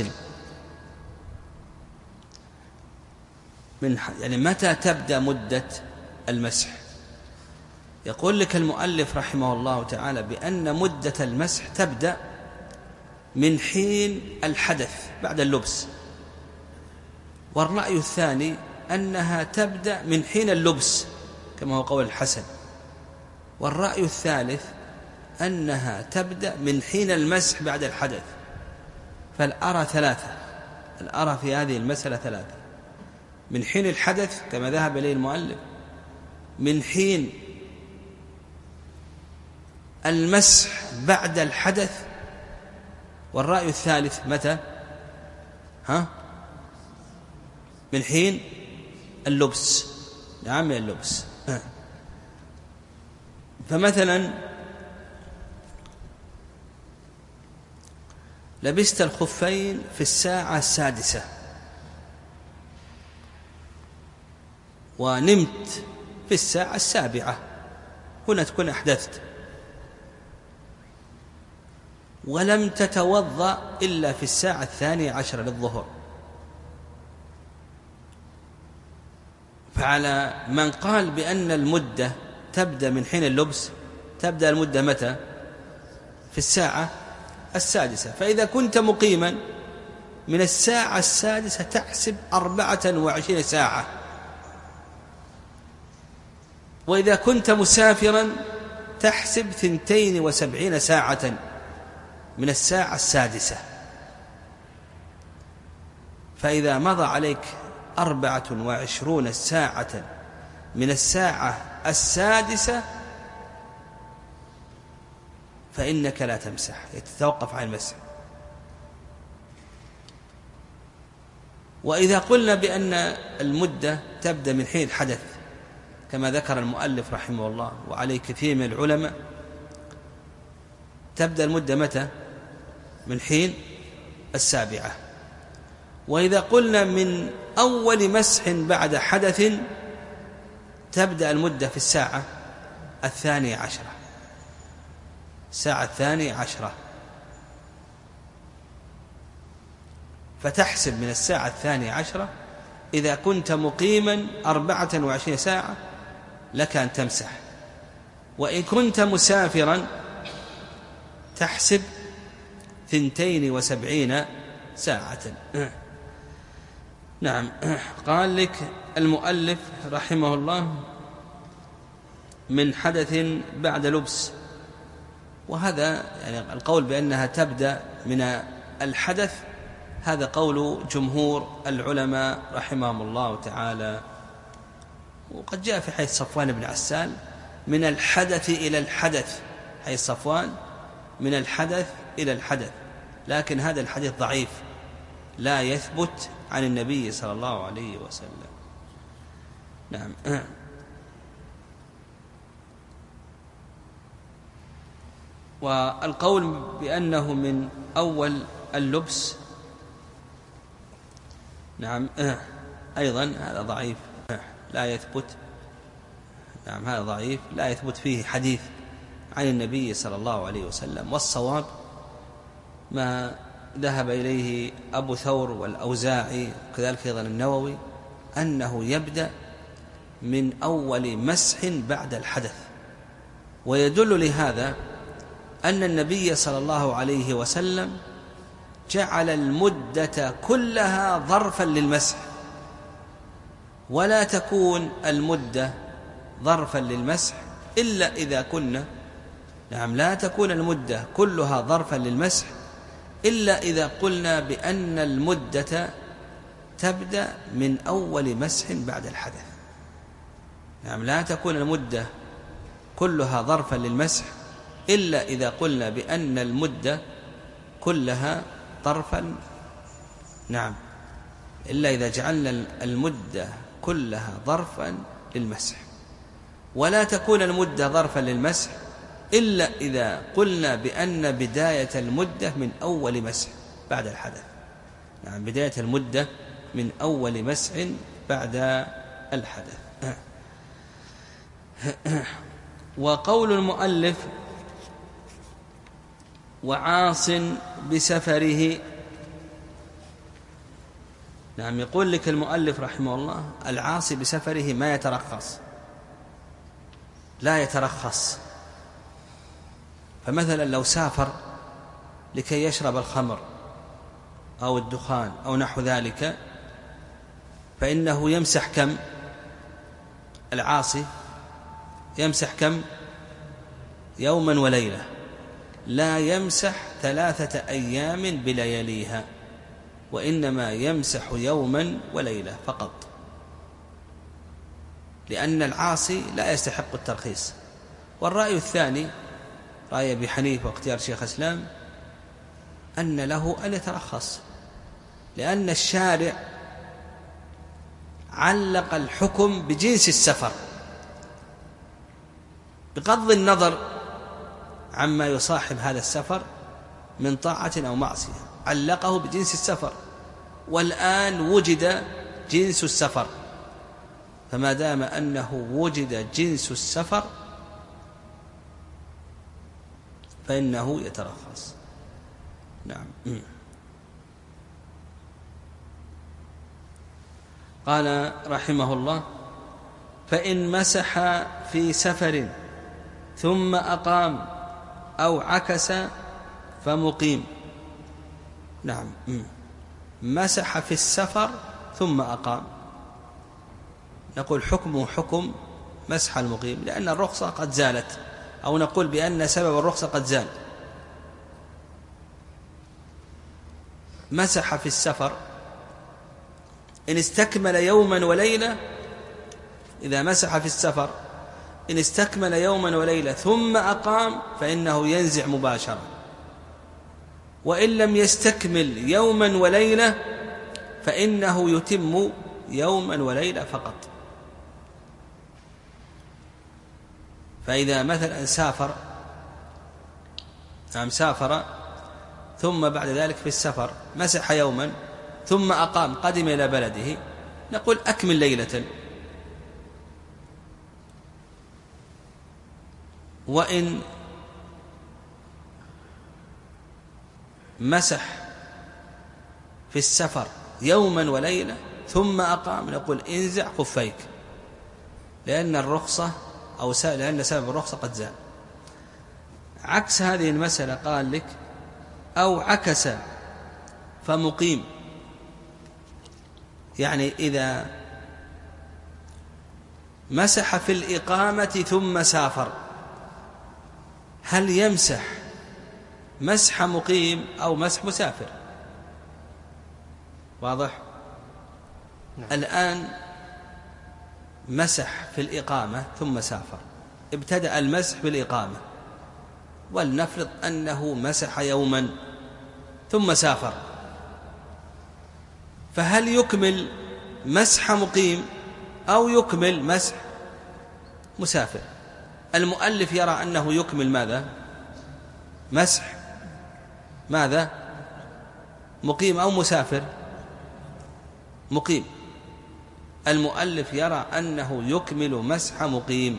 يعني متى تبدأ مدة المسح؟ يقول لك المؤلف رحمه الله تعالى بأن مدة المسح تبدأ من حين الحدث بعد اللبس، والرأي الثاني أنها تبدأ من حين اللبس كما هو قول الحسن، والرأي الثالث أنها تبدأ من حين المسح بعد الحدث. فالأرى ثلاثة، الأرى في هذه المسألة ثلاثة: من حين الحدث كما ذهب إليه المؤلف، من حين المسح بعد الحدث، والرأي الثالث متى؟ من حين اللبس. نعم، من اللبس. فمثلا لبست الخفين في الساعة 6 ونمت في الساعة 7، هنا تكون أحدثت، ولم تتوضأ إلا في الساعة 12 للظهر. فعلى من قال بأن المدة تبدأ من حين اللبس، تبدأ المدة متى؟ في الساعة 6. فإذا كنت مقيما من الساعة 6 تحسب 24 ساعة، وإذا كنت مسافرا تحسب 72 ساعة من الساعة 6. فإذا مضى عليك 24 ساعة من الساعة 6 فإنك لا تمسح، يتوقف عن المسح. وإذا قلنا بأن المدة تبدأ من حين الحدث كما ذكر المؤلف رحمه الله وعليه كثير من العلماء، تبدأ المدة متى؟ من حين 7. وإذا قلنا من أول مسح بعد حدث تبدأ المدة في الساعة 12، الساعة 12، فتحسب من الساعة 12 إذا كنت مقيما 24 ساعة لك أن تمسح، وإن كنت مسافرا تحسب 72 ساعة. نعم. قال لك المؤلف رحمه الله من حدث بعد لبس، وهذا يعني القول بأنها تبدأ من الحدث هذا قول جمهور العلماء رحمهم الله تعالى. وقد جاء في حديث صفوان بن عسال من الحدث إلى الحدث، حديث صفوان من الحدث إلى الحدث، لكن هذا الحديث ضعيف لا يثبت عن النبي صلى الله عليه وسلم. نعم. والقول بأنه من أول اللبس نعم أيضا هذا ضعيف لا يثبت. نعم هذا ضعيف لا يثبت فيه حديث عن النبي صلى الله عليه وسلم. والصواب ما ذهب إليه أبو ثور والأوزاعي وكذلك أيضا النووي أنه يبدأ من أول مسح بعد الحدث. ويدل لهذا أن النبي صلى الله عليه وسلم جعل المدة كلها ظرفا للمسح، ولا تكون المدة ظرفا للمسح إلا إذا كنا نعم لا تكون المدة كلها ظرفا للمسح إلا إذا قلنا بأن المدة تبدأ من أول مسح بعد الحدث. نعم لا تكون المدة كلها ظرفا للمسح إلا إذا قلنا بأن المدة كلها ظرفا نعم إلا إذا جعلنا المدة كلها ظرفا للمسح، ولا تكون المدة ظرفا للمسح إلا إذا قلنا بأن بداية المدة من أول مسح بعد الحدث. نعم بداية المدة من أول مسح بعد الحدث. وقول المؤلف وعاص بسفره، نعم يقول لك المؤلف رحمه الله العاصي بسفره ما يترخص، لا يترخص. فمثلا لو سافر لكي يشرب الخمر أو الدخان أو نحو ذلك فإنه يمسح كم؟ العاصي يمسح كم؟ يوما وليلة، لا يمسح 3 أيام بلياليها، وإنما يمسح يوما وليلة فقط، لأن العاصي لا يستحق الترخيص. والرأي الثاني رأي أبي حنيفة واختيار شيخ الإسلام أن له أن يترخص، لأن الشارع علق الحكم بجنس السفر بغض النظر عما يصاحب هذا السفر من طاعة أو معصية، علقه بجنس السفر. والآن وجد جنس السفر، فما دام أنه وجد جنس السفر فإنه يترخص. نعم. قال رحمه الله فإن مسح في سفر ثم أقام أو عكس فمقيم. نعم مسح في السفر ثم أقام نقول حكمه حكم مسح المقيم، لأن الرخصة قد زالت، أو نقول بأن سبب الرخصة قد زال. مسح في السفر إن استكمل يوما وليلة، إذا مسح في السفر إن استكمل يوما وليلة ثم أقام فإنه ينزع مباشرة، وإن لم يستكمل يوما وليلة فإنه يتم يوما وليلة فقط. فإذا مثلا سافر ثم بعد ذلك في السفر مسح يوما ثم أقام قدم إلى بلده، نقول أكمل ليلة. وإن مسح في السفر يوما وليلة ثم أقام، نقول انزع خفيك، لأن الرخصة لأن سبب الرخصة قد زال. عكس هذه المسألة قال لك أو عكس فمقيم، يعني إذا مسح في الإقامة ثم سافر، هل يمسح مسح مقيم أو مسح مسافر؟ واضح؟ الآن مسح في الإقامة ثم سافر، ابتدأ المسح بالإقامة، ولنفرض أنه مسح يوما ثم سافر، فهل يكمل مسح مقيم أو يكمل مسح مسافر؟ المؤلف يرى أنه يكمل ماذا؟ مسح ماذا؟ مقيم أو مسافر؟ مقيم. المؤلف يرى أنه يكمل مسح مقيم.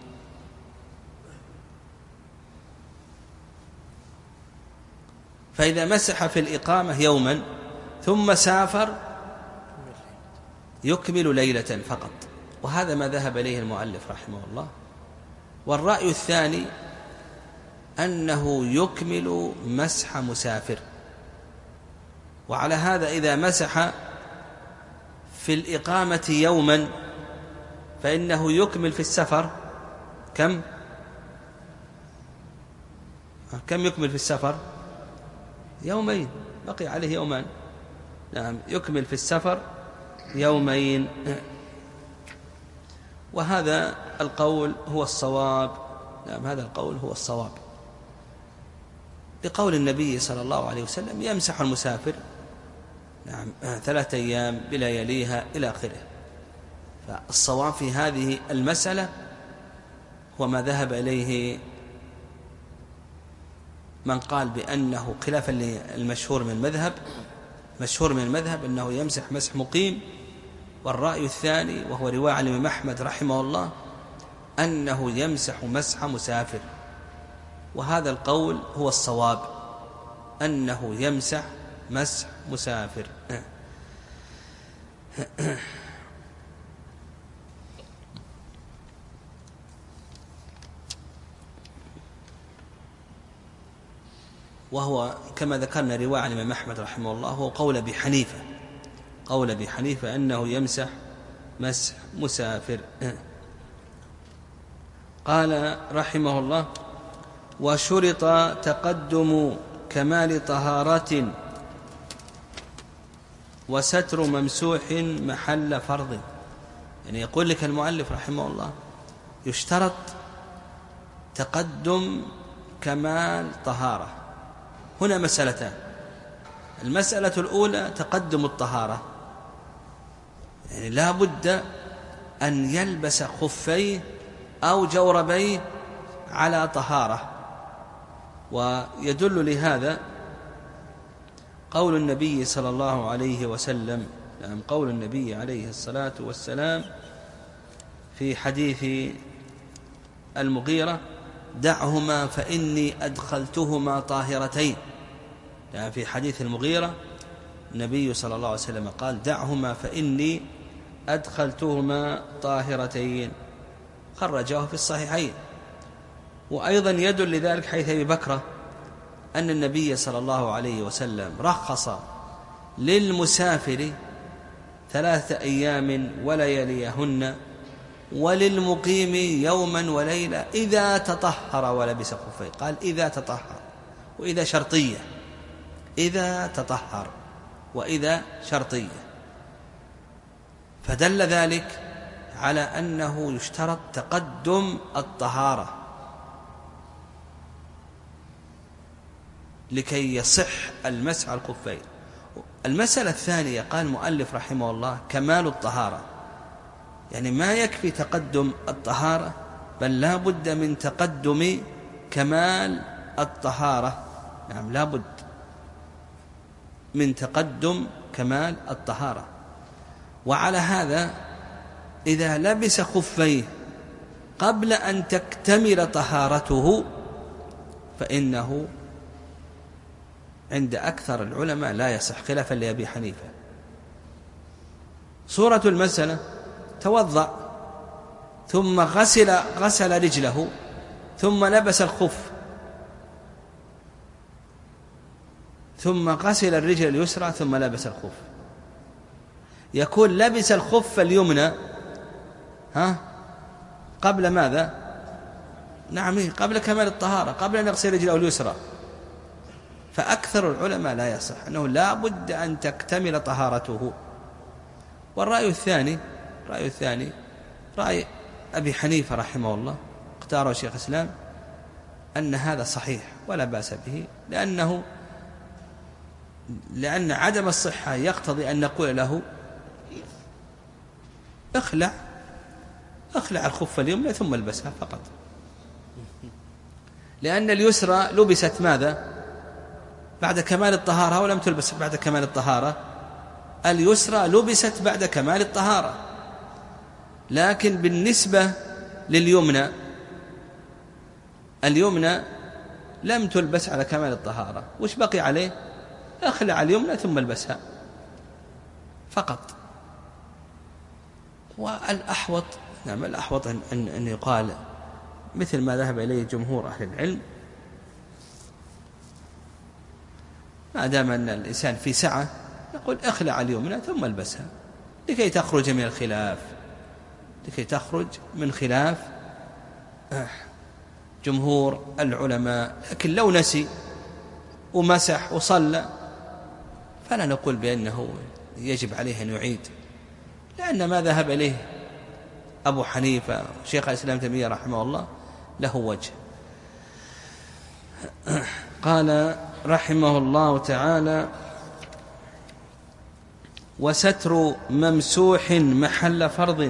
فإذا مسح في الإقامة يوما ثم سافر يكمل ليلة فقط، وهذا ما ذهب إليه المؤلف رحمه الله. والرأي الثاني أنه يكمل مسح مسافر، وعلى هذا إذا مسح في الإقامة يوما فإنه يكمل في السفر كم يكمل في السفر؟ يومين، بقي عليه يومان. نعم، يكمل في السفر يومين. وهذا القول هو الصواب. نعم، هذا القول هو الصواب، لقول النبي صلى الله عليه وسلم يمسح المسافر 3 أيام بلياليها إلى آخره. فالصواب في هذه المسألة هو ما ذهب إليه من قال بأنه خلافا للمشهور من المذهب، مشهور من المذهب أنه يمسح مسح مقيم. والرأي الثاني وهو رواية عن الإمام أحمد رحمه الله أنه يمسح مسح مسافر، وهذا القول هو الصواب، أنه يمسح مسح مسافر. وهو كما ذكرنا رواية عن الإمام أحمد رحمه الله هو قول أبي حنيفة أنه يمسح مسح مسافر. قال رحمه الله: وشرط تقدم كمال طهارة وستر ممسوح محل فرض. يعني يقول لك المؤلف رحمه الله يشترط تقدم كمال طهارة. هنا مسألتان: المسألة الأولى تقدم الطهارة، يعني لا بد أن يلبس خفيه أو جوربيه على طهارة. ويدل لهذا قول النبي صلى الله عليه وسلم، قول النبي عليه الصلاة والسلام في حديث المغيرة: دعهما فإني أدخلتهما طاهرتين. يعني في حديث المغيرة النبي صلى الله عليه وسلم قال: دعهما فإني أدخلتهما طاهرتين، خرجه في الصحيحين. وأيضا يدل لذلك حديث أبي بكرة أن النبي صلى الله عليه وسلم رخص للمسافر 3 أيام ولياليهن، وللمقيم يوما وليلة إذا تطهر ولبس خفيه. قال إذا تطهر، وإذا شرطية، إذا تطهر وإذا شرطية، فدل ذلك على أنه يشترط تقدم الطهارة لكي يصح المسح على الخفين. المسألة الثانية قال المؤلف رحمه الله كمال الطهارة، يعني ما يكفي تقدم الطهارة بل لا بد من تقدم كمال الطهارة. نعم لا بد من تقدم كمال الطهارة. وعلى هذا إذا لبس خفيه قبل أن تكتمل طهارته فإنه عند أكثر العلماء لا يصح، خلافا لأبي حنيفة. صورة المسألة: توضأ ثم غسل رجله ثم لبس الخف، ثم غسل الرجل اليسرى ثم لبس الخف، يكون لبس الخف اليمنى قبل ماذا؟ نعم قبل كمال الطهارة، قبل أن يغسل رجله اليسرى. فأكثر العلماء لا يصح، أنه لا بد أن تكتمل طهارته. والرأي الثاني رأي أبي حنيفة رحمه الله اختاره شيخ الإسلام، أن هذا صحيح ولا بأس به، لأن عدم الصحة يقتضي أن نقول له اخلع الخف اليمنى ثم البسها فقط، لأن اليسرى لبست ماذا؟ بعد كمال الطهارة ولم تلبس بعد كمال الطهارة. اليسرى لبست بعد كمال الطهارة، لكن بالنسبة لليمنى اليمنى لم تلبس على كمال الطهارة، وش بقي عليه؟ اخلع اليمنى ثم البسها فقط. والأحوط نعم الأحوط أن يقال مثل ما ذهب إليه جمهور أهل العلم، ما دام أن الإنسان في سعة يقول اخلع اليمنى ثم البسها لكي تخرج من خلاف جمهور العلماء. لكن لو نسي ومسح وصلى فلا نقول بأنه يجب عليه أن يعيد، لأن ما ذهب إليه أبو حنيفة شيخ الإسلام تيمية رحمه الله له وجه. قال رحمه الله تعالى: وستر ممسوح محل فرض.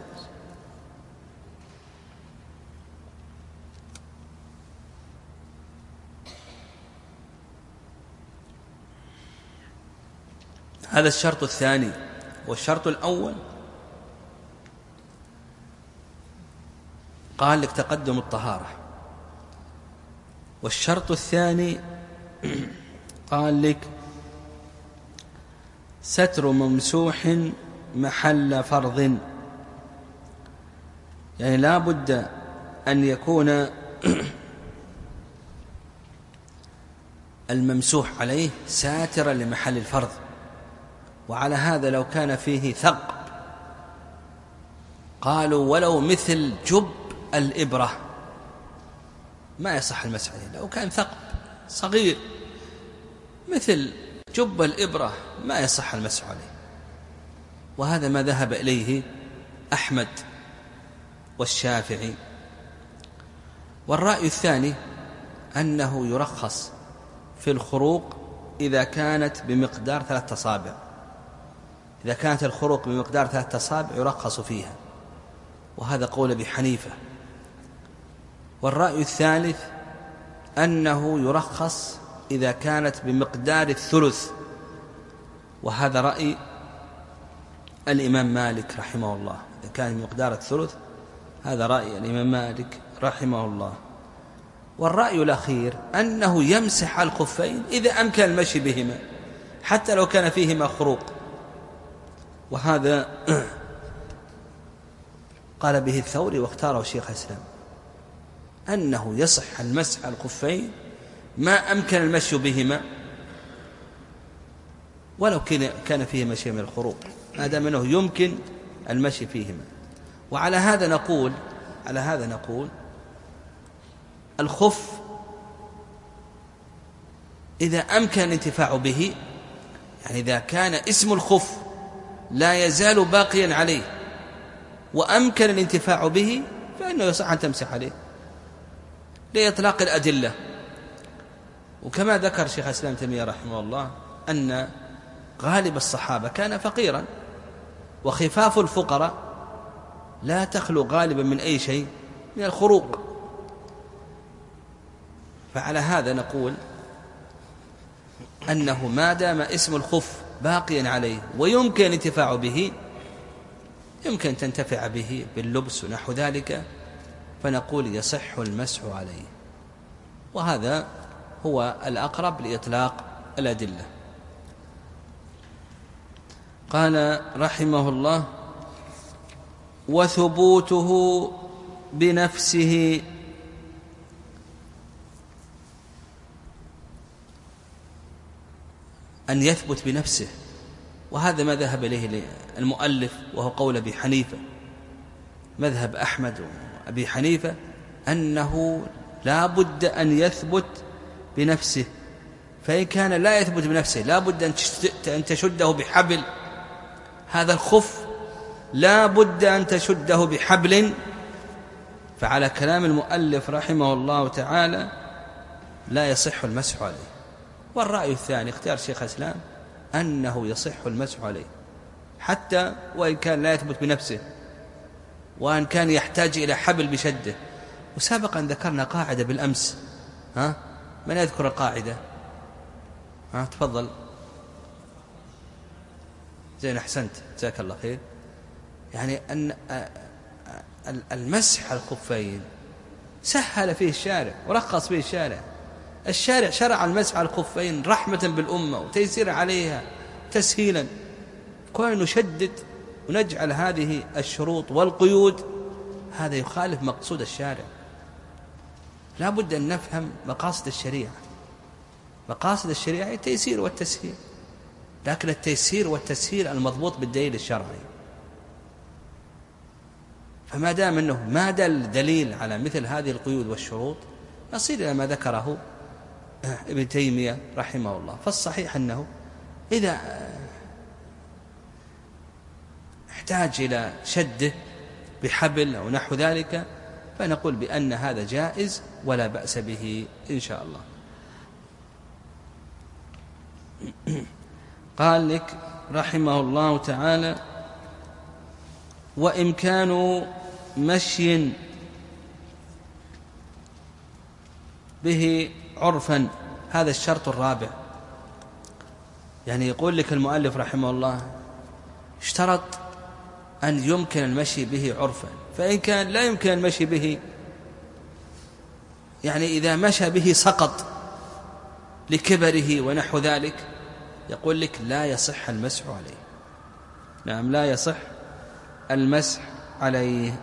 هذا الشرط الثاني. والشرط الأول قال لك تقدم الطهارة، والشرط الثاني قال لك ستر ممسوح محل فرض، يعني لا بد أن يكون الممسوح عليه ساترا لمحل الفرض. وعلى هذا لو كان فيه ثقب قالوا ولو مثل جب الإبرة ما يصح المسح عليه. لو كان ثقب صغير مثل جب الإبرة ما يصح المسح عليه. وهذا ما ذهب إليه أحمد والشافعي. والرأي الثاني أنه يرخص في الخروق إذا كانت بمقدار 3 أصابع. إذا كانت الخروق بمقدار 3 أصابع يرخص فيها، وهذا قول أبي حنيفة. والرأي الثالث أنه يرخص إذا كانت بمقدار 1/3، وهذا رأي الإمام مالك رحمه الله. إذا كان بمقدار 1/3 هذا رأي الإمام مالك رحمه الله. والرأي الأخير أنه يمسح الخفين إذا أمكن المشي بهما حتى لو كان فيهما خروق، وهذا قال به الثوري واختاره شيخ الإسلام، أنه يصح المسح الخفين ما أمكن المشي بهما ولو كان فيهما شيء من الخروق، ما دام أنه يمكن المشي فيهما. وعلى هذا نقول الخف إذا أمكن الانتفاع به، يعني إذا كان اسم الخف لا يزال باقيا عليه وأمكن الانتفاع به فإنه يصح أن تمسح عليه لإطلاق الأدلة. وكما ذكر شيخ الإسلام تيمية رحمه الله أن غالب الصحابة كان فقيرا، وخفاف الفقراء لا تخلو غالبا من أي شيء من الخروق. فعلى هذا نقول أنه ما دام اسم الخف باقيا عليه ويمكن الانتفاع به، يمكن تنتفع به باللبس ونحو ذلك، فنقول يصح المسح عليه. وهذا هو الأقرب لإطلاق الأدلة. قال رحمه الله: وثبوته بنفسه، أن يثبت بنفسه، وهذا ما ذهب إليه المؤلف، وهو قول أبي حنيفة. مذهب أحمد وأبي حنيفة أنه لا بد أن يثبت بنفسه، فإن كان لا يثبت بنفسه لا بد أن تشده بحبل، هذا الخف لا بد أن تشده بحبل. فعلى كلام المؤلف رحمه الله تعالى لا يصح المسح عليه. والرأي الثاني اختيار شيخ الإسلام أنه يصح المسح عليه، حتى وإن كان لا يثبت بنفسه، وأن كان يحتاج إلى حبل بشده. وسابقا ذكرنا قاعدة بالأمس، من يذكر القاعدة؟ تفضل. زين، أحسنت، جزاك الله خير. يعني أن المسح على الخفين سهل فيه الشارع ورخص فيه الشارع. الشارع شرع المسح على الخفين رحمة بالأمة وتيسير عليها تسهيلا. كون نشدد ونجعل هذه الشروط والقيود، هذا يخالف مقصود الشارع. لا بد أن نفهم مقاصد الشريعة. مقاصد الشريعة التيسير والتسهيل، لكن التيسير والتسهيل المضبوط بالدليل الشرعي. فما دام أنه ما دل دليل على مثل هذه القيود والشروط، نصير إلى ما ذكره ابن تيمية رحمه الله. فالصحيح أنه إذا احتاج إلى شده بحبل أو نحو ذلك، فنقول بأن هذا جائز ولا بأس به إن شاء الله. قال لك رحمه الله تعالى: وإمكان مشي به عرفا، هذا الشرط الرابع. يعني يقول لك المؤلف رحمه الله اشترط أن يمكن المشي به عرفا، فإن كان لا يمكن المشي به، يعني إذا مشى به سقط لكبره ونحو ذلك، يقول لك لا يصح المسح عليه. نعم، لا يصح المسح عليه.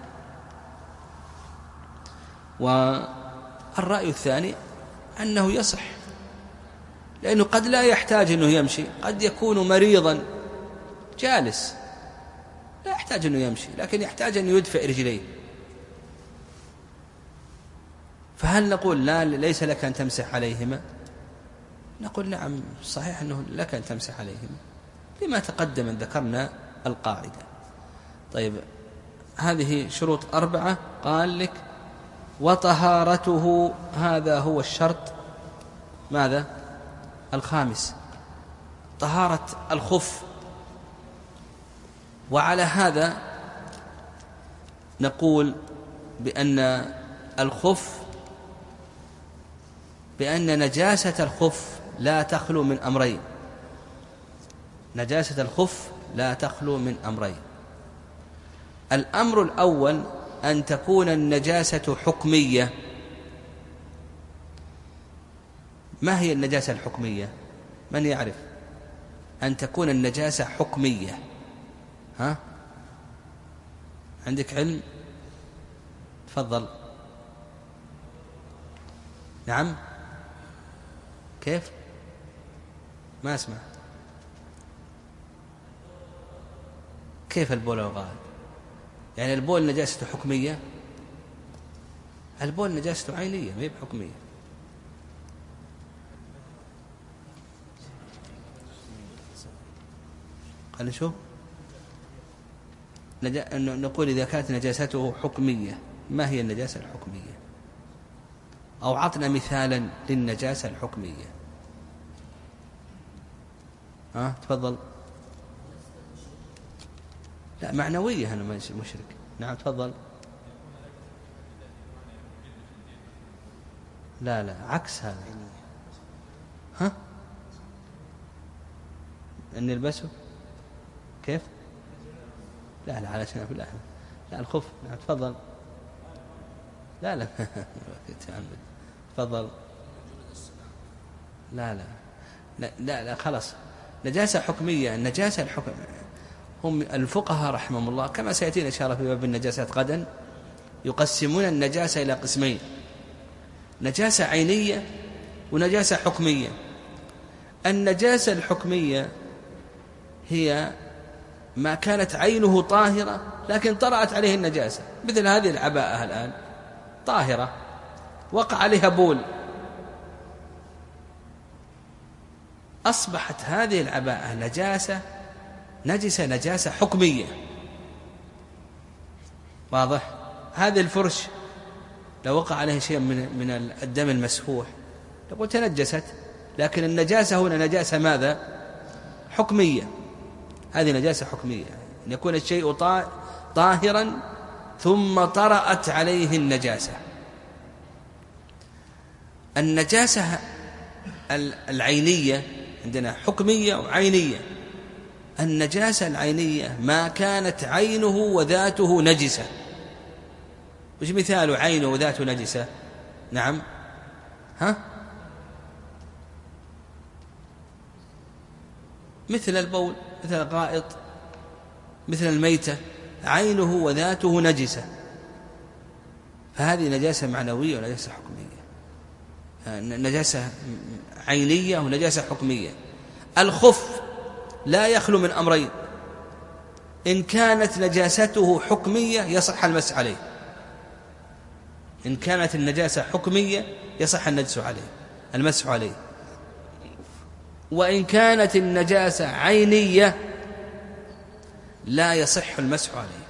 والرأي الثاني أنه يصح، لأنه قد لا يحتاج أنه يمشي، قد يكون مريضا جالس لا يحتاج أنه يمشي، لكن يحتاج أن يدفئ رجليه. فهل نقول لا ليس لك أن تمسح عليهما؟ نقول نعم، صحيح أنه لك أن تمسح عليهما لما تقدم أن ذكرنا القاعدة. طيب، هذه شروط 4. قال لك وطهارته، هذا هو الشرط ماذا؟ الخامس، طهارة الخف. وعلى هذا نقول بأن الخف، بأن نجاسة الخف لا تخلو من أمرين. نجاسة الخف لا تخلو من أمرين. الأمر الأول أن تكون النجاسة حكمية. ما هي النجاسة الحكمية؟ من يعرف؟ أن تكون النجاسة حكمية. عندك علم؟ تفضل. نعم، كيف؟ ما أسمع. كيف البول والغائط؟ يعني البول نجاسته حكمية؟ البول نجاسته عينية، ما هي بحكمية. قال شو؟ نقول إذا كانت نجاسته حكمية، ما هي النجاسة الحكمية؟ أو عطنا مثالا للنجاسة الحكمية. تفضل. لا معنوية أنا مشرك. نعم تفضل. لا عكس هذا. أن يلبسه كيف؟ لا علشان لا الخف. نعم تفضل. لا تفضل. لا خلاص. نجاسة حكمية. النجاسة الحكم هم الفقهاء رحمهم الله كما سيأتينا إن شاء الله في باب النجاسات غدا يقسمون النجاسة إلى قسمين: نجاسة عينية ونجاسة حكمية. النجاسة الحكمية هي ما كانت عينه طاهرة لكن طرأت عليه النجاسة، مثل هذه العباءة الآن طاهرة وقع عليها بول، أصبحت هذه العباءة نجاسة حكمية. واضح؟ هذه الفرش لو وقع عليه شيء من الدم المسفوح تقول تنجست، لكن النجاسة هنا نجاسة ماذا؟ حكمية. هذه نجاسة حكمية، أن يكون الشيء طاهرا ثم طرأت عليه النجاسة. النجاسة العينية عندنا حكمية وعينية. النجاسة العينية ما كانت عينه وذاته نجسة. وش مثال عينه وذاته نجسة؟ نعم مثل البول، مثل الغائط، مثل الميتة، عينه وذاته نجسة، فهذه نجاسة معنوية ونجاسة حكمية. نجاسة عينية ونجاسة حكمية. الخف لا يخلو من أمرين: إن كانت نجاسته حكمية يصح المسح عليه، إن كانت النجاسة حكمية يصح المسح عليه، وإن كانت النجاسة عينية لا يصح المسح عليه.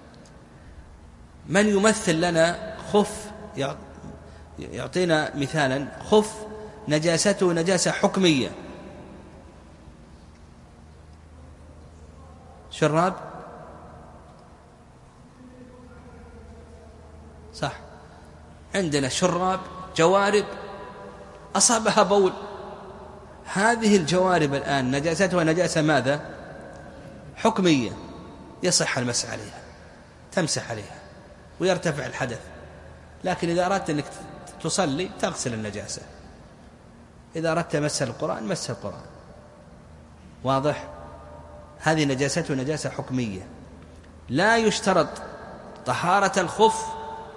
من يمثل لنا خف يعطينا مثالا خف نجاسته نجاسة حكمية؟ شراب صح، عندنا شراب جوارب أصابها بول، هذه الجوارب الآن نجاستها نجاسة ماذا؟ حكمية، يصح المسح عليها، تمسح عليها ويرتفع الحدث. لكن إذا أردت أنك تصلي تغسل النجاسة، إذا أردت مس القرآن مس القرآن. واضح؟ هذه نجاسته نجاسة حكمية. لا يشترط طهارة الخف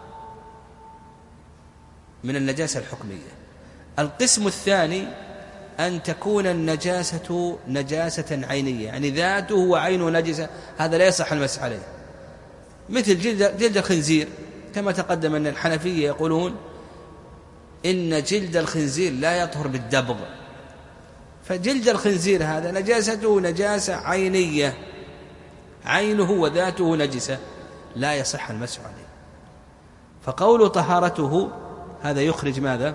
من النجاسة الحكمية. القسم الثاني أن تكون النجاسة نجاسة عينية، يعني ذاته وعينه نجسة، هذا لا يصح المسح عليه. مثل جلد الخنزير، كما تقدم أن الحنفية يقولون إن جلد الخنزير لا يطهر بالدبغ، فجلد الخنزير هذا نجاسته نجاسة عينية، عينه وذاته نجسة، لا يصح المسح عليه. فقول طهارته هذا يخرج ماذا؟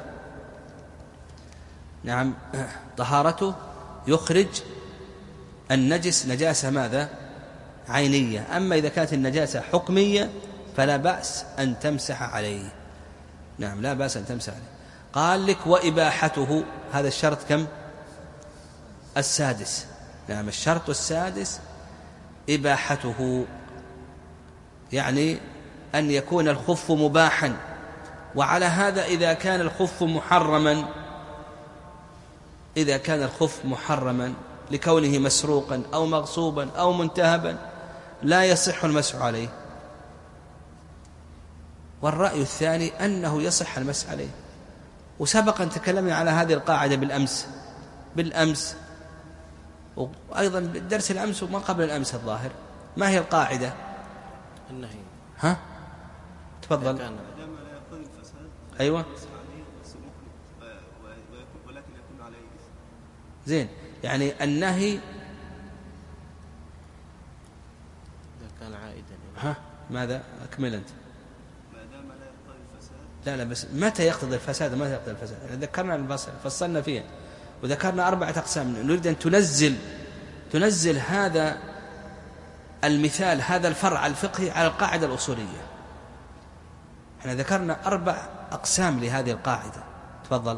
نعم، طهارته يخرج النجس نجاسة ماذا؟ عينية. أما إذا كانت النجاسة حكمية فلا بأس أن تمسح عليه. نعم، لا بأس أن تمسح عليه. قال لك وإباحته، هذا الشرط كم؟ السادس. نعم، الشرط السادس إباحته، يعني أن يكون الخف مباحا. وعلى هذا إذا كان الخف محرما، إذا كان الخف محرما لكونه مسروقا أو مغصوبا أو منتهبا لا يصح المسح عليه. والرأي الثاني أنه يصح المسح عليه. وسبق أن تكلمنا على هذه القاعدة بالأمس وأيضا بالدرس الأمس وما قبل الأمس الظاهر. ما هي القاعدة؟ النهي. تفضل. أيوة، زين، يعني النهي إذا كان عائدا ماذا؟ أكمل أنت. ما دام لا يقتضي الفساد. لا بس متى يقتضي الفساد ذكرنا الفصل، فصلنا فيها وذكرنا 4 أقسام. نريد أن تنزل تنزل هذا المثال، هذا الفرع الفقهي، على القاعدة الأصولية. احنا ذكرنا 4 أقسام لهذه القاعدة. تفضل.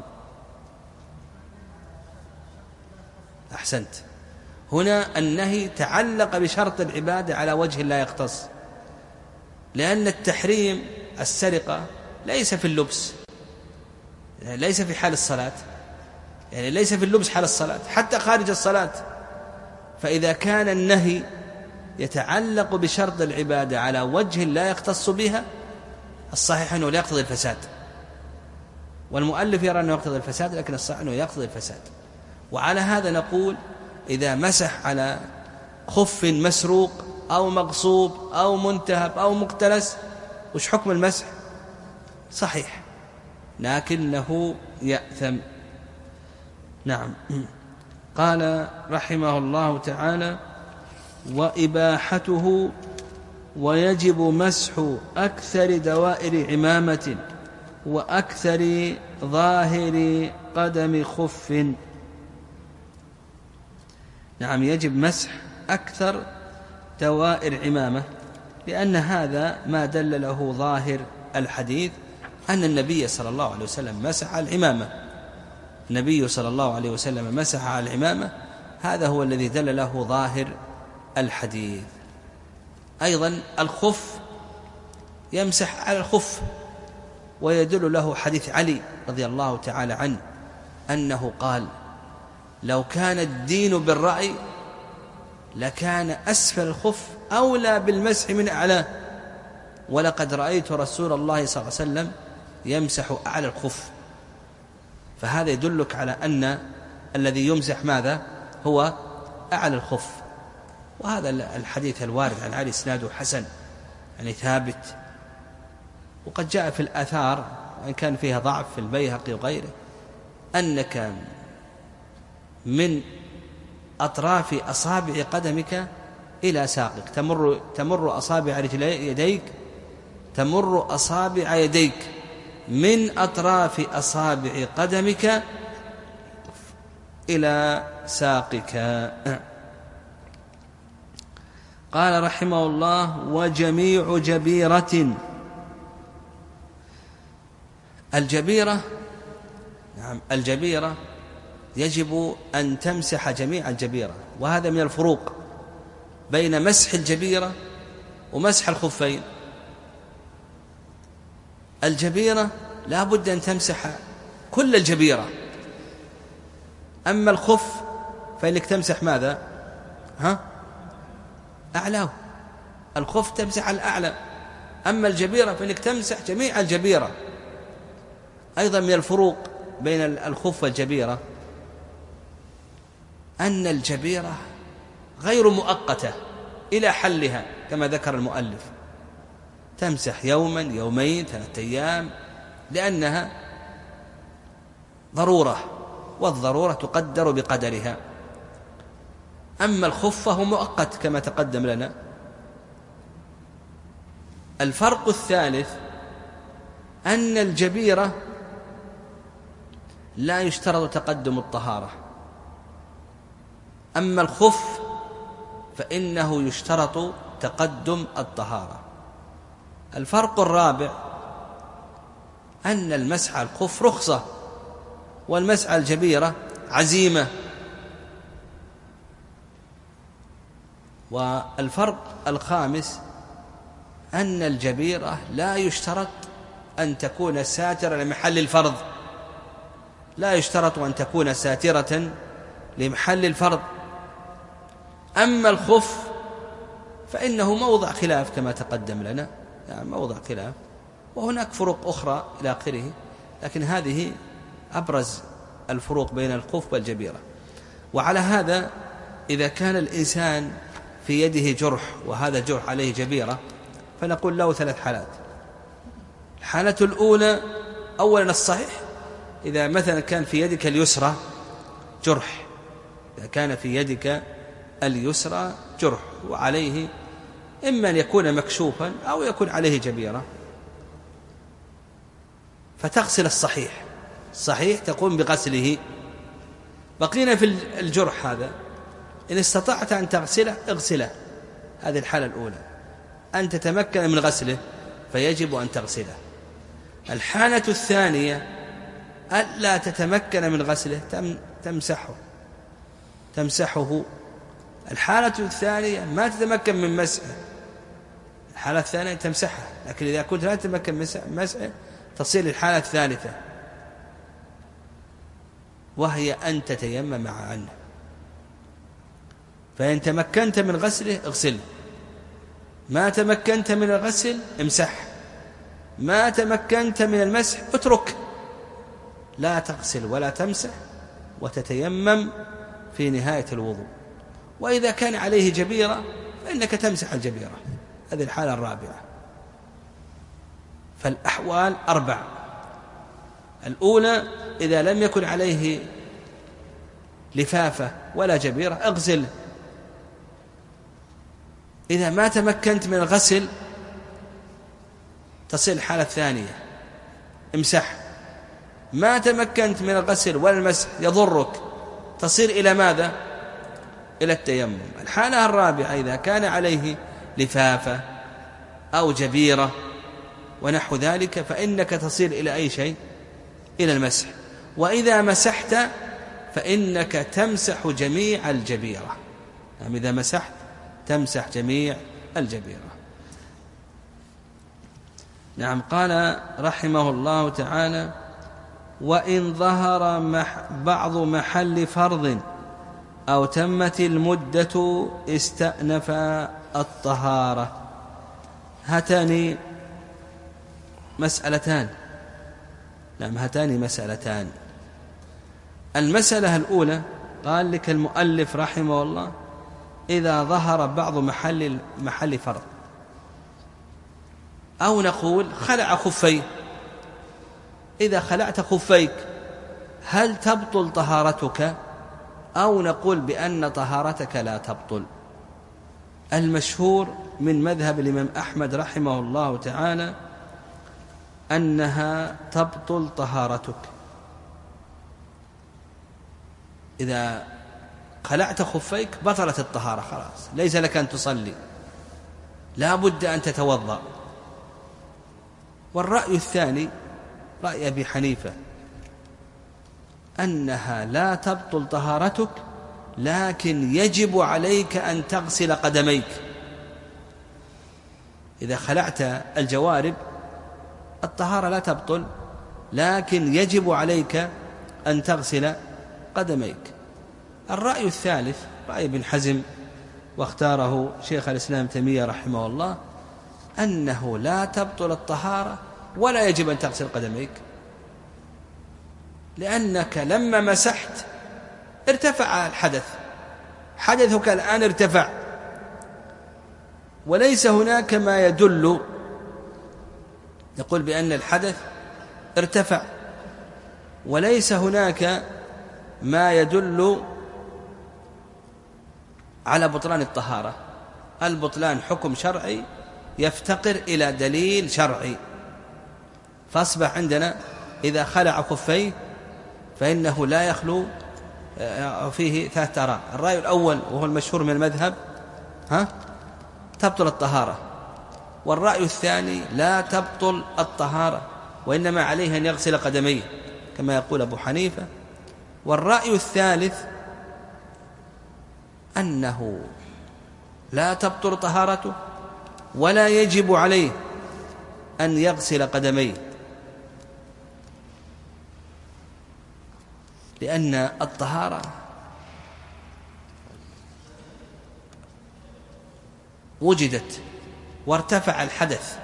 أحسنت. هنا النهي تعلق بشرط العبادة على وجه لا يختص، لأن التحريم السرقة ليس في اللبس، يعني ليس في حال الصلاة، يعني ليس في اللبس حال الصلاة، حتى خارج الصلاة. فإذا كان النهي يتعلق بشرط العبادة على وجه لا يختص بها، الصحيح أنه لا يقتضي الفساد، والمؤلف يرى أنه يقتضي الفساد، لكن الصحيح أنه يقتضي الفساد. وعلى هذا نقول إذا مسح على خف مسروق أو مغصوب أو منتهب أو مقتلس، وش حكم المسح؟ صحيح، لكنه يأثم. نعم. قال رحمه الله تعالى: وإباحته ويجب مسح أكثر دوائر عمامة وأكثر ظاهر قدم خف. نعم، يجب مسح أكثر دوائر عمامة، لأن هذا ما دل له ظاهر الحديث، أن النبي صلى الله عليه وسلم مسح على العمامة. النبي صلى الله عليه وسلم مسح على العمامة، هذا هو الذي دل له ظاهر الحديث. أيضا الخف يمسح على الخف، ويدل له حديث علي رضي الله تعالى عنه أنه قال: لو كان الدين بالرأي لكان أسفل الخف أولى بالمسح من أعلاه، ولقد رأيت رسول الله صلى الله عليه وسلم يمسح أعلى الخف. فهذا يدلك على أن الذي يمسح ماذا؟ هو أعلى الخف. وهذا الحديث الوارد عن علي إسناده حسن، يعني ثابت. وقد جاء في الآثار وإن كان فيها ضعف في البيهقي وغيره، أنك من أطراف أصابع قدمك إلى ساقك تمر أصابع يديك، تمر أصابع يديك من أطراف أصابع قدمك إلى ساقك. قال رحمه الله: وجميع جبيرة. الجبيرة، نعم، الجبيرة يجب أن تمسح جميع الجبيرة، وهذا من الفروق بين مسح الجبيرة ومسح الخفين. الجبيرة لا بد أن تمسح كل الجبيرة، أما الخف فإنك تمسح ماذا؟ أعلاه. الخف تمسح الأعلى، أما الجبيرة فإنك تمسح جميع الجبيرة. أيضا من الفروق بين الخف والجبيرة أن الجبيرة غير مؤقتة إلى حلها كما ذكر المؤلف، تمسح يوما، يومين، 3 أيام، لأنها ضرورة، والضرورة تقدر بقدرها. أما الخف فهو مؤقت كما تقدم لنا. الفرق الثالث أن الجبيرة لا يشترط تقدم الطهارة، أما الخف فإنه يشترط تقدم الطهارة. الفرق الرابع أن المسح على الخف رخصة، والمسح على الجبيرة عزيمة. والفرق الخامس أن الجبيرة لا يشترط أن تكون ساترة لمحل الفرض، لا يشترط أن تكون ساترة لمحل الفرض. أما الخف فإنه موضع خلاف كما تقدم لنا، يعني موضع خلاف، وهناك فروق أخرى إلى آخره، لكن هذه أبرز الفروق بين الخف والجبيرة. وعلى هذا إذا كان الإنسان في يده جرح وهذا الجرح عليه جبيرة، فنقول له 3 حالات. الحالة الأولى أولا الصحيح، إذا مثلا كان في يدك اليسرى جرح، إذا كان في يدك اليسرى جرح وعليه إما أن يكون مكشوفا أو يكون عليه جبيرة، فتغسل الصحيح تقوم بغسله. بقينا في الجرح هذا، إن استطعت أن تغسله اغسله، هذه الحالة الأولى، أن تتمكن من غسله فيجب أن تغسله. الحالة الثانية ألا تتمكن من غسله تمسحه. الحالة الثانية ما تتمكن من مسحه، الحالة الثانية تمسحها، لكن إذا كنت لا تتمكن من مسحه تصير الحالة الثالثة، وهي أن تتيمم عنه. فإن تمكنت من غسله اغسله، ما تمكنت من الغسل امسح، ما تمكنت من المسح اترك، لا تغسل ولا تمسح وتتيمم في نهاية الوضوء. وإذا كان عليه جبيرة فإنك تمسح الجبيرة، هذه الحالة الرابعة. فالأحوال 4: الأولى إذا لم يكن عليه لفافة ولا جبيرة اغسله، إذا ما تمكنت من الغسل تصل الحالة الثانية امسح، ما تمكنت من الغسل ولا المسح يضرك تصير إلى ماذا؟ إلى التيمم. الحالة الرابعة إذا كان عليه لفافة أو جبيرة ونحو ذلك فإنك تصير إلى أي شيء؟ إلى المسح. وإذا مسحت فإنك تمسح جميع الجبيرة، يعني إذا مسحت تمسح جميع الجبيرة. نعم. قال رحمه الله تعالى: وإن ظهر بعض محل فرض أو تمت المدة استأنف الطهارة. هاتان مسألتان. نعم، هاتان مسألتان. المسألة الأولى قال لك المؤلف رحمه الله: إذا ظهر بعض محل فرض، أو نقول خلع خفيه. إذا خلعت خفيك هل تبطل طهارتك؟ أو نقول بأن طهارتك لا تبطل. المشهور من مذهب الإمام أحمد رحمه الله تعالى أنها تبطل طهارتك. إذا خلعت خفيك بطلت الطهارة، خلاص ليس لك أن تصلي، لا بد أن تتوضأ. والرأي الثاني رأي أبي حنيفة أنها لا تبطل طهارتك، لكن يجب عليك أن تغسل قدميك. إذا خلعت الجوارب الطهارة لا تبطل، لكن يجب عليك أن تغسل قدميك. الرأي الثالث رأي ابن حزم، واختاره شيخ الإسلام تيمية رحمه الله، أنه لا تبطل الطهارة ولا يجب أن تغسل قدميك، لأنك لما مسحت ارتفع الحدث، حدثك الآن ارتفع، وليس هناك ما يدل يقول بأن الحدث ارتفع، وليس هناك ما يدل على بطلان الطهارة. البطلان حكم شرعي يفتقر إلى دليل شرعي. فأصبح عندنا إذا خلع خفيه فإنه لا يخلو فيه 3 آراء. الرأي الأول وهو المشهور من المذهب تبطل الطهارة، والرأي الثاني لا تبطل الطهارة وإنما عليه أن يغسل قدميه كما يقول أبو حنيفة، والرأي الثالث أنه لا تبطل طهارته ولا يجب عليه أن يغسل قدميه، لأن الطهارة وجدت وارتفع الحدث،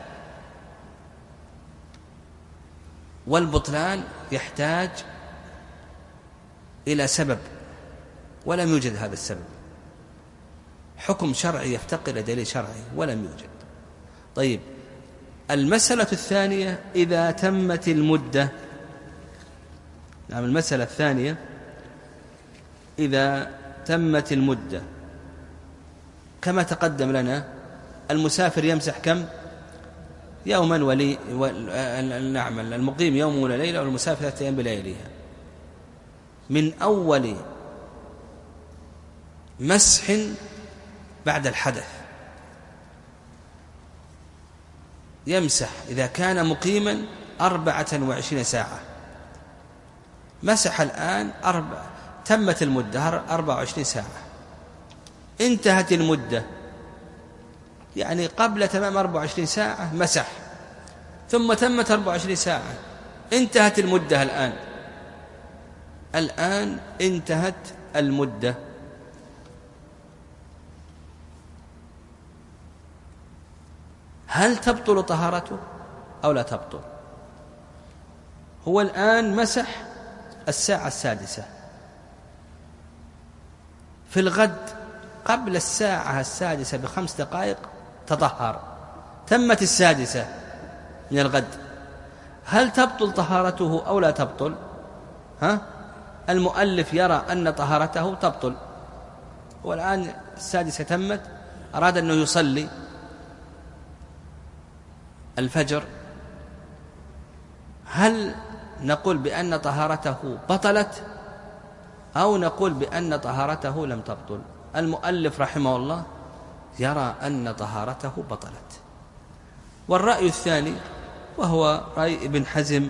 والبطلان يحتاج إلى سبب ولم يوجد هذا السبب. حكم شرعي يفتقر إلى دليل شرعي ولم يوجد. طيب، المسألة الثانية إذا تمت المدة. نعم، المسألة الثانية إذا تمت المدة كما تقدم لنا، المسافر يمسح كم؟ يوما نعم، المقيم يوم ولا ليلة، والمسافر 3 أيام بلياليها. من مسح بعد الحدث، يمسح إذا كان مقيما 24 ساعة. مسح الآن تمت المدة 24 ساعة، انتهت المدة، يعني قبل تمام 24 ساعة مسح، ثم تمت 24 ساعة، انتهت المدة الآن انتهت المدة. هل تبطل طهارته أو لا تبطل؟ هو الآن مسح الساعة 6، في الغد قبل الساعة 6 ب5 دقائق تطهر، تمت 6 من الغد، هل تبطل طهارته أو لا تبطل؟ المؤلف يرى أن طهارته تبطل، والآن 6 تمت، أراد أنه يصلي الفجر، هل نقول بأن طهارته بطلت أو نقول بأن طهارته لم تبطل؟ المؤلف رحمه الله يرى أن طهارته بطلت. والرأي الثاني وهو رأي ابن حزم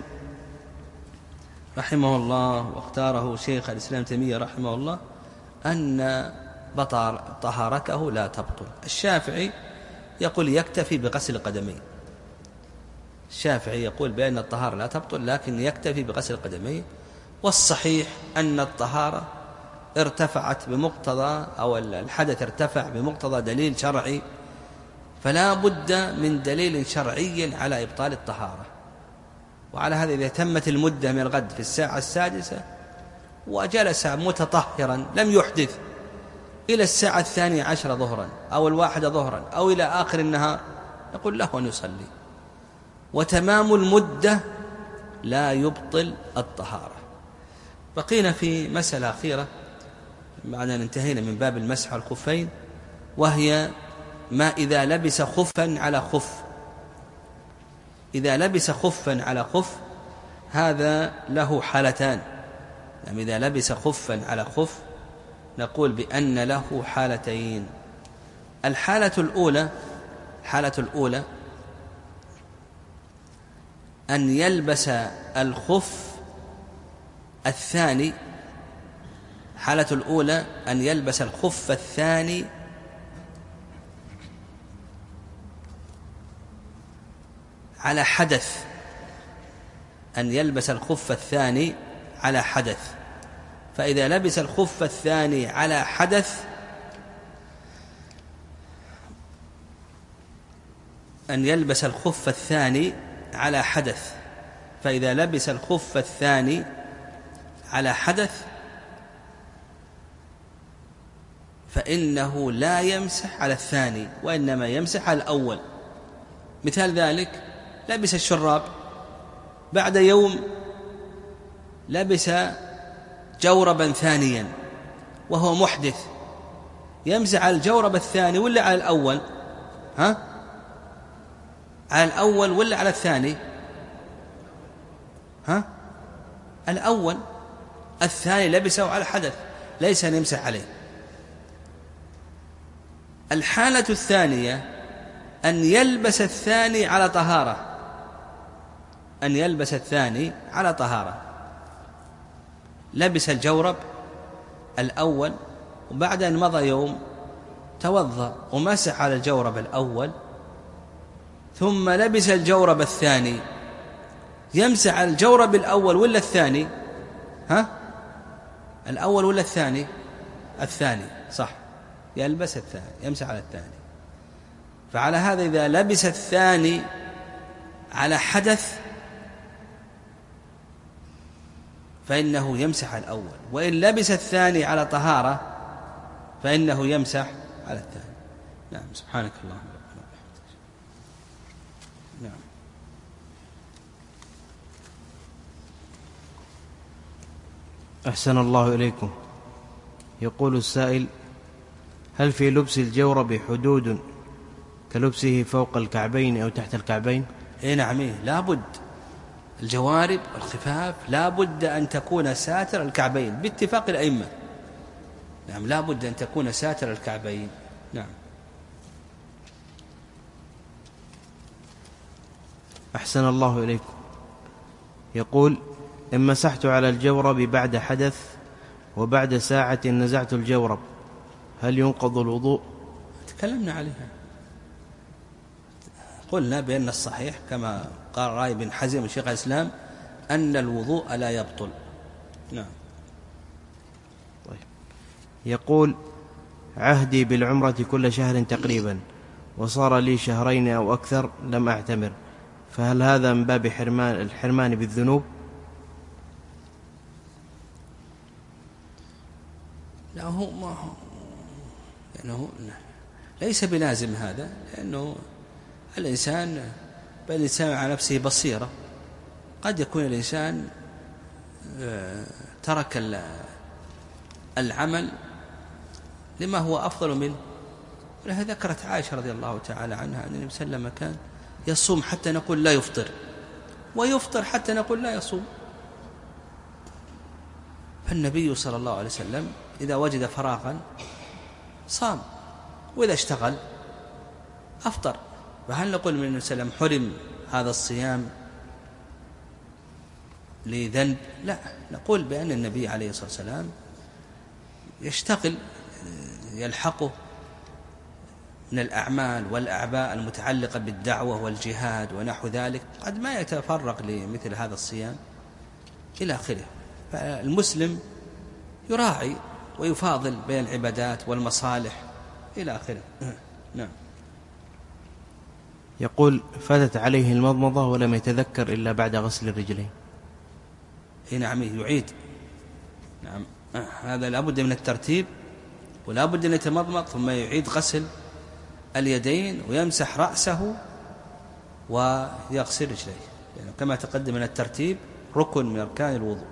رحمه الله، واختاره شيخ الإسلام تيمية رحمه الله، أن طهارته لا تبطل. الشافعي يقول يكتفي بغسل القدمين، الشافعي يقول بأن الطهارة لا تبطل لكن يكتفي بغسل القدمين. والصحيح أن الطهارة ارتفعت بمقتضى، أو الحدث ارتفع بمقتضى دليل شرعي، فلا بد من دليل شرعي على إبطال الطهارة. وعلى هذا إذا تمت المدة من الغد في الساعة 6 وجلس متطهرا لم يحدث إلى الساعة 12 ظهرا أو 1 ظهرا أو إلى آخر النهار، يقول له أن يصلي، وتمام المدة لا يبطل الطهارة. بقينا في مسألة أخيرة بعد أن انتهينا من باب المسح على الخفين، وهي ما إذا لبس خفا على خف. إذا لبس خفا على خف هذا له حالتان، يعني إذا لبس خفا على خف نقول بأن له حالتين. الحالة الأولى أن يلبس الخف الثاني، حالة الأولى أن يلبس الخف الثاني على حدث، أن يلبس الخف الثاني على حدث. فإذا لبس الخف الثاني على حدث أن يلبس الخف الثاني على حدث، فإذا لبس الخف الثاني على حدث فإنه لا يمسح على الثاني وإنما يمسح على الأول. مثال ذلك لبس الشراب، بعد يوم لبس جوربا ثانيا وهو محدث، يمسح على الجورب الثاني ولا على الأول؟ على الأول ولا على الثاني؟ الأول، الثاني لبسه على حدث ليس أن يمسح عليه. الحالة الثانية أن يلبس الثاني على طهارة، أن يلبس الثاني على طهارة، لبس الجورب الأول وبعد أن مضى يوم توضأ ومسح على الجورب الأول ثم لبس الجورب الثاني، يمسح على الجورب الأول ولا الثاني؟ الأول ولا الثاني؟ الثاني، صح، يلبس الثاني، يمسح على الثاني. فعلى هذا إذا لبس الثاني على حدث فإنه يمسح على الأول، وإن لبس الثاني على طهارة فإنه يمسح على الثاني. نعم، سبحانك اللهم ربنا وبحمدك. نعم. أحسن الله إليكم. يقول السائل: هل في لبس الجورب حدود كلبسه فوق الكعبين أو تحت الكعبين؟ نعم، لا بد، الجوارب والخفاف لا بد أن تكون ساتر الكعبين باتفاق الأئمة، نعم لا بد أن تكون ساتر الكعبين. نعم. أحسن الله إليكم. يقول: إن مسحت على الجورب بعد حدث وبعد ساعة نزعت الجورب، هل ينقض الوضوء؟ تكلمنا عليها، قلنا بأن الصحيح كما قال رأي بن حزم شيخ الإسلام أن الوضوء لا يبطل. نعم. طيب. يقول: عهدي بالعمرة كل شهر تقريبا، وصار لي شهرين أو أكثر لم أعتمر، فهل هذا من باب الحرمان بالذنوب؟ لا، هو ما هو يعني ليس بلازم هذا، لأنه الإنسان على نفسه بصيرة. قد يكون الإنسان ترك العمل لما هو أفضل منه. ولهذا ذكرت عائشة رضي الله تعالى عنها أن النبي صلى الله عليه وسلم كان يصوم حتى نقول لا يفطر، ويفطر حتى نقول لا يصوم. فالنبي صلى الله عليه وسلم إذا وجد فراغا صام، وإذا اشتغل أفطر. فهل نقول من النبي صلى الله عليه وسلم حرم هذا الصيام لذنب؟ لا، نقول بأن النبي عليه الصلاة والسلام يشتغل، يلحقه من الأعمال والأعباء المتعلقة بالدعوة والجهاد ونحو ذلك، قد ما يتفرغ لمثل هذا الصيام إلى آخره. فالمسلم يراعي ويفاضل بين العبادات والمصالح إلى آخره. نعم. يقول: فاتت عليه المضمضة ولم يتذكر إلا بعد غسل الرجلين. نعم يعيد. نعم هذا لابد من الترتيب، ولابد أن يتمضمض ثم يعيد غسل اليدين ويمسح رأسه ويغسل رجليه، يعني كما تقدم من الترتيب ركن من أركان الوضوء.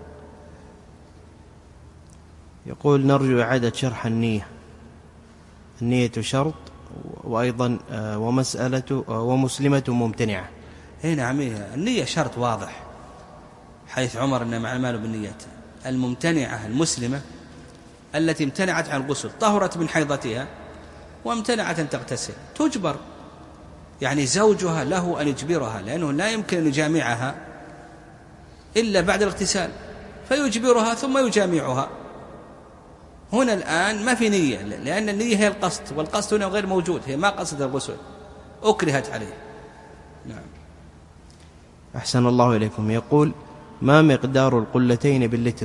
يقول: نرجو إعادة شرح النية شرط، وأيضا ومسلمة ممتنعة. نعم النية شرط واضح، حيث عمر إنما الأعمال بالنيات. الممتنعة المسلمة التي امتنعت عن الغسل، طهرت من حيضتها وامتنعت أن تغتسل، تجبر، يعني زوجها له أن يجبرها، لأنه لا يمكن أن يجامعها إلا بعد الاغتسال، فيجبرها ثم يجامعها. هنا الآن ما في نية، لأن النية هي القصد، والقصد هنا غير موجود، هي ما قصد الغسل، أكرهت عليه. نعم. أحسن الله إليكم. يقول: ما مقدار القلتين باللتر؟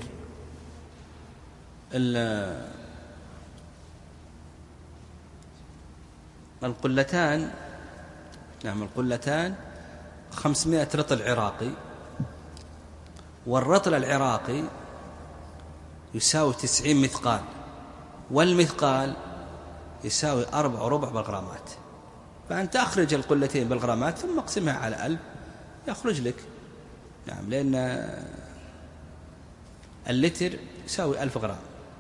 القلتان، نعم القلتان 500 رطل عراقي، والرطل العراقي يساوي 90 مثقال، والمثقال يساوي 4.25 بالغرامات. فأنت أخرج القلتين بالغرامات ثم اقسمها على 1000 يخرج لك. نعم، لأن اللتر يساوي 1000 غرام.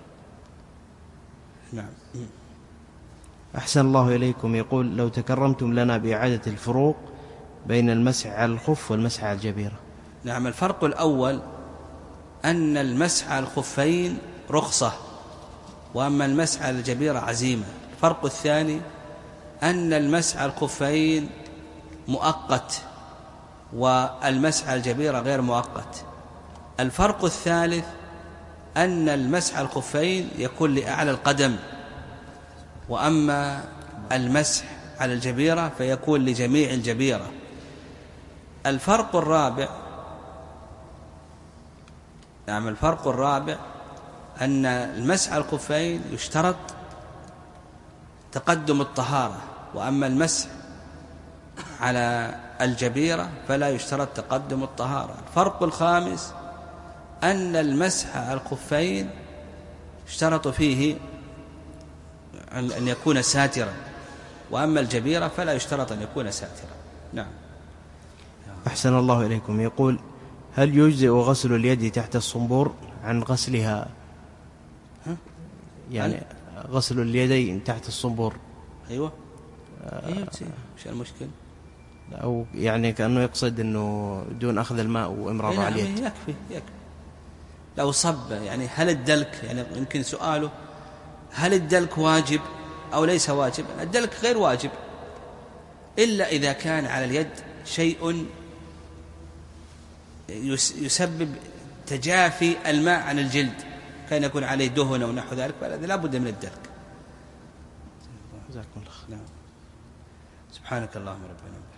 نعم. أحسن الله إليكم. يقول: لو تكرمتم لنا بإعادة الفروق بين المسح على الخف والمسح على الجبيرة. نعم، الفرق الأول أن المسح على الخفين رخصة، وأما المسح على الجبيرة عزيمة. الفرق الثاني أن المسح على الخفين مؤقت، والمسح على الجبيرة غير مؤقت. الفرق الثالث أن المسح على الخفين يكون لأعلى القدم، وأما المسح على الجبيرة فيكون لجميع الجبيرة. الفرق الرابع، نعم الفرق الرابع أن المسح على الخفين يشترط تقدم الطهارة، وأما المسح على الجبيرة فلا يشترط تقدم الطهارة. الفرق الخامس أن المسح على الخفين اشترط فيه أن يكون ساترا، وأما الجبيرة فلا يشترط أن يكون ساترا. نعم. أحسن الله إليكم. يقول: هل يجزئ غسل اليد تحت الصنبور عن غسلها؟ يعني غسل اليدين تحت الصنبور. أيوة. شو المشكلة؟ أو يعني كأنه يقصد أنه دون أخذ الماء وإمرار على اليد. يكفي لو صب، يعني هل الدلك، يعني يمكن سؤاله هل الدلك واجب أو ليس واجب؟ الدلك غير واجب إلا إذا كان على اليد شيء يسبب تجافي الماء عن الجلد، كان يكون عليه دهن أو نحو ذلك، فهذا لا بد من الدلك. جزاكم الله خير. سبحانك اللهم ربنا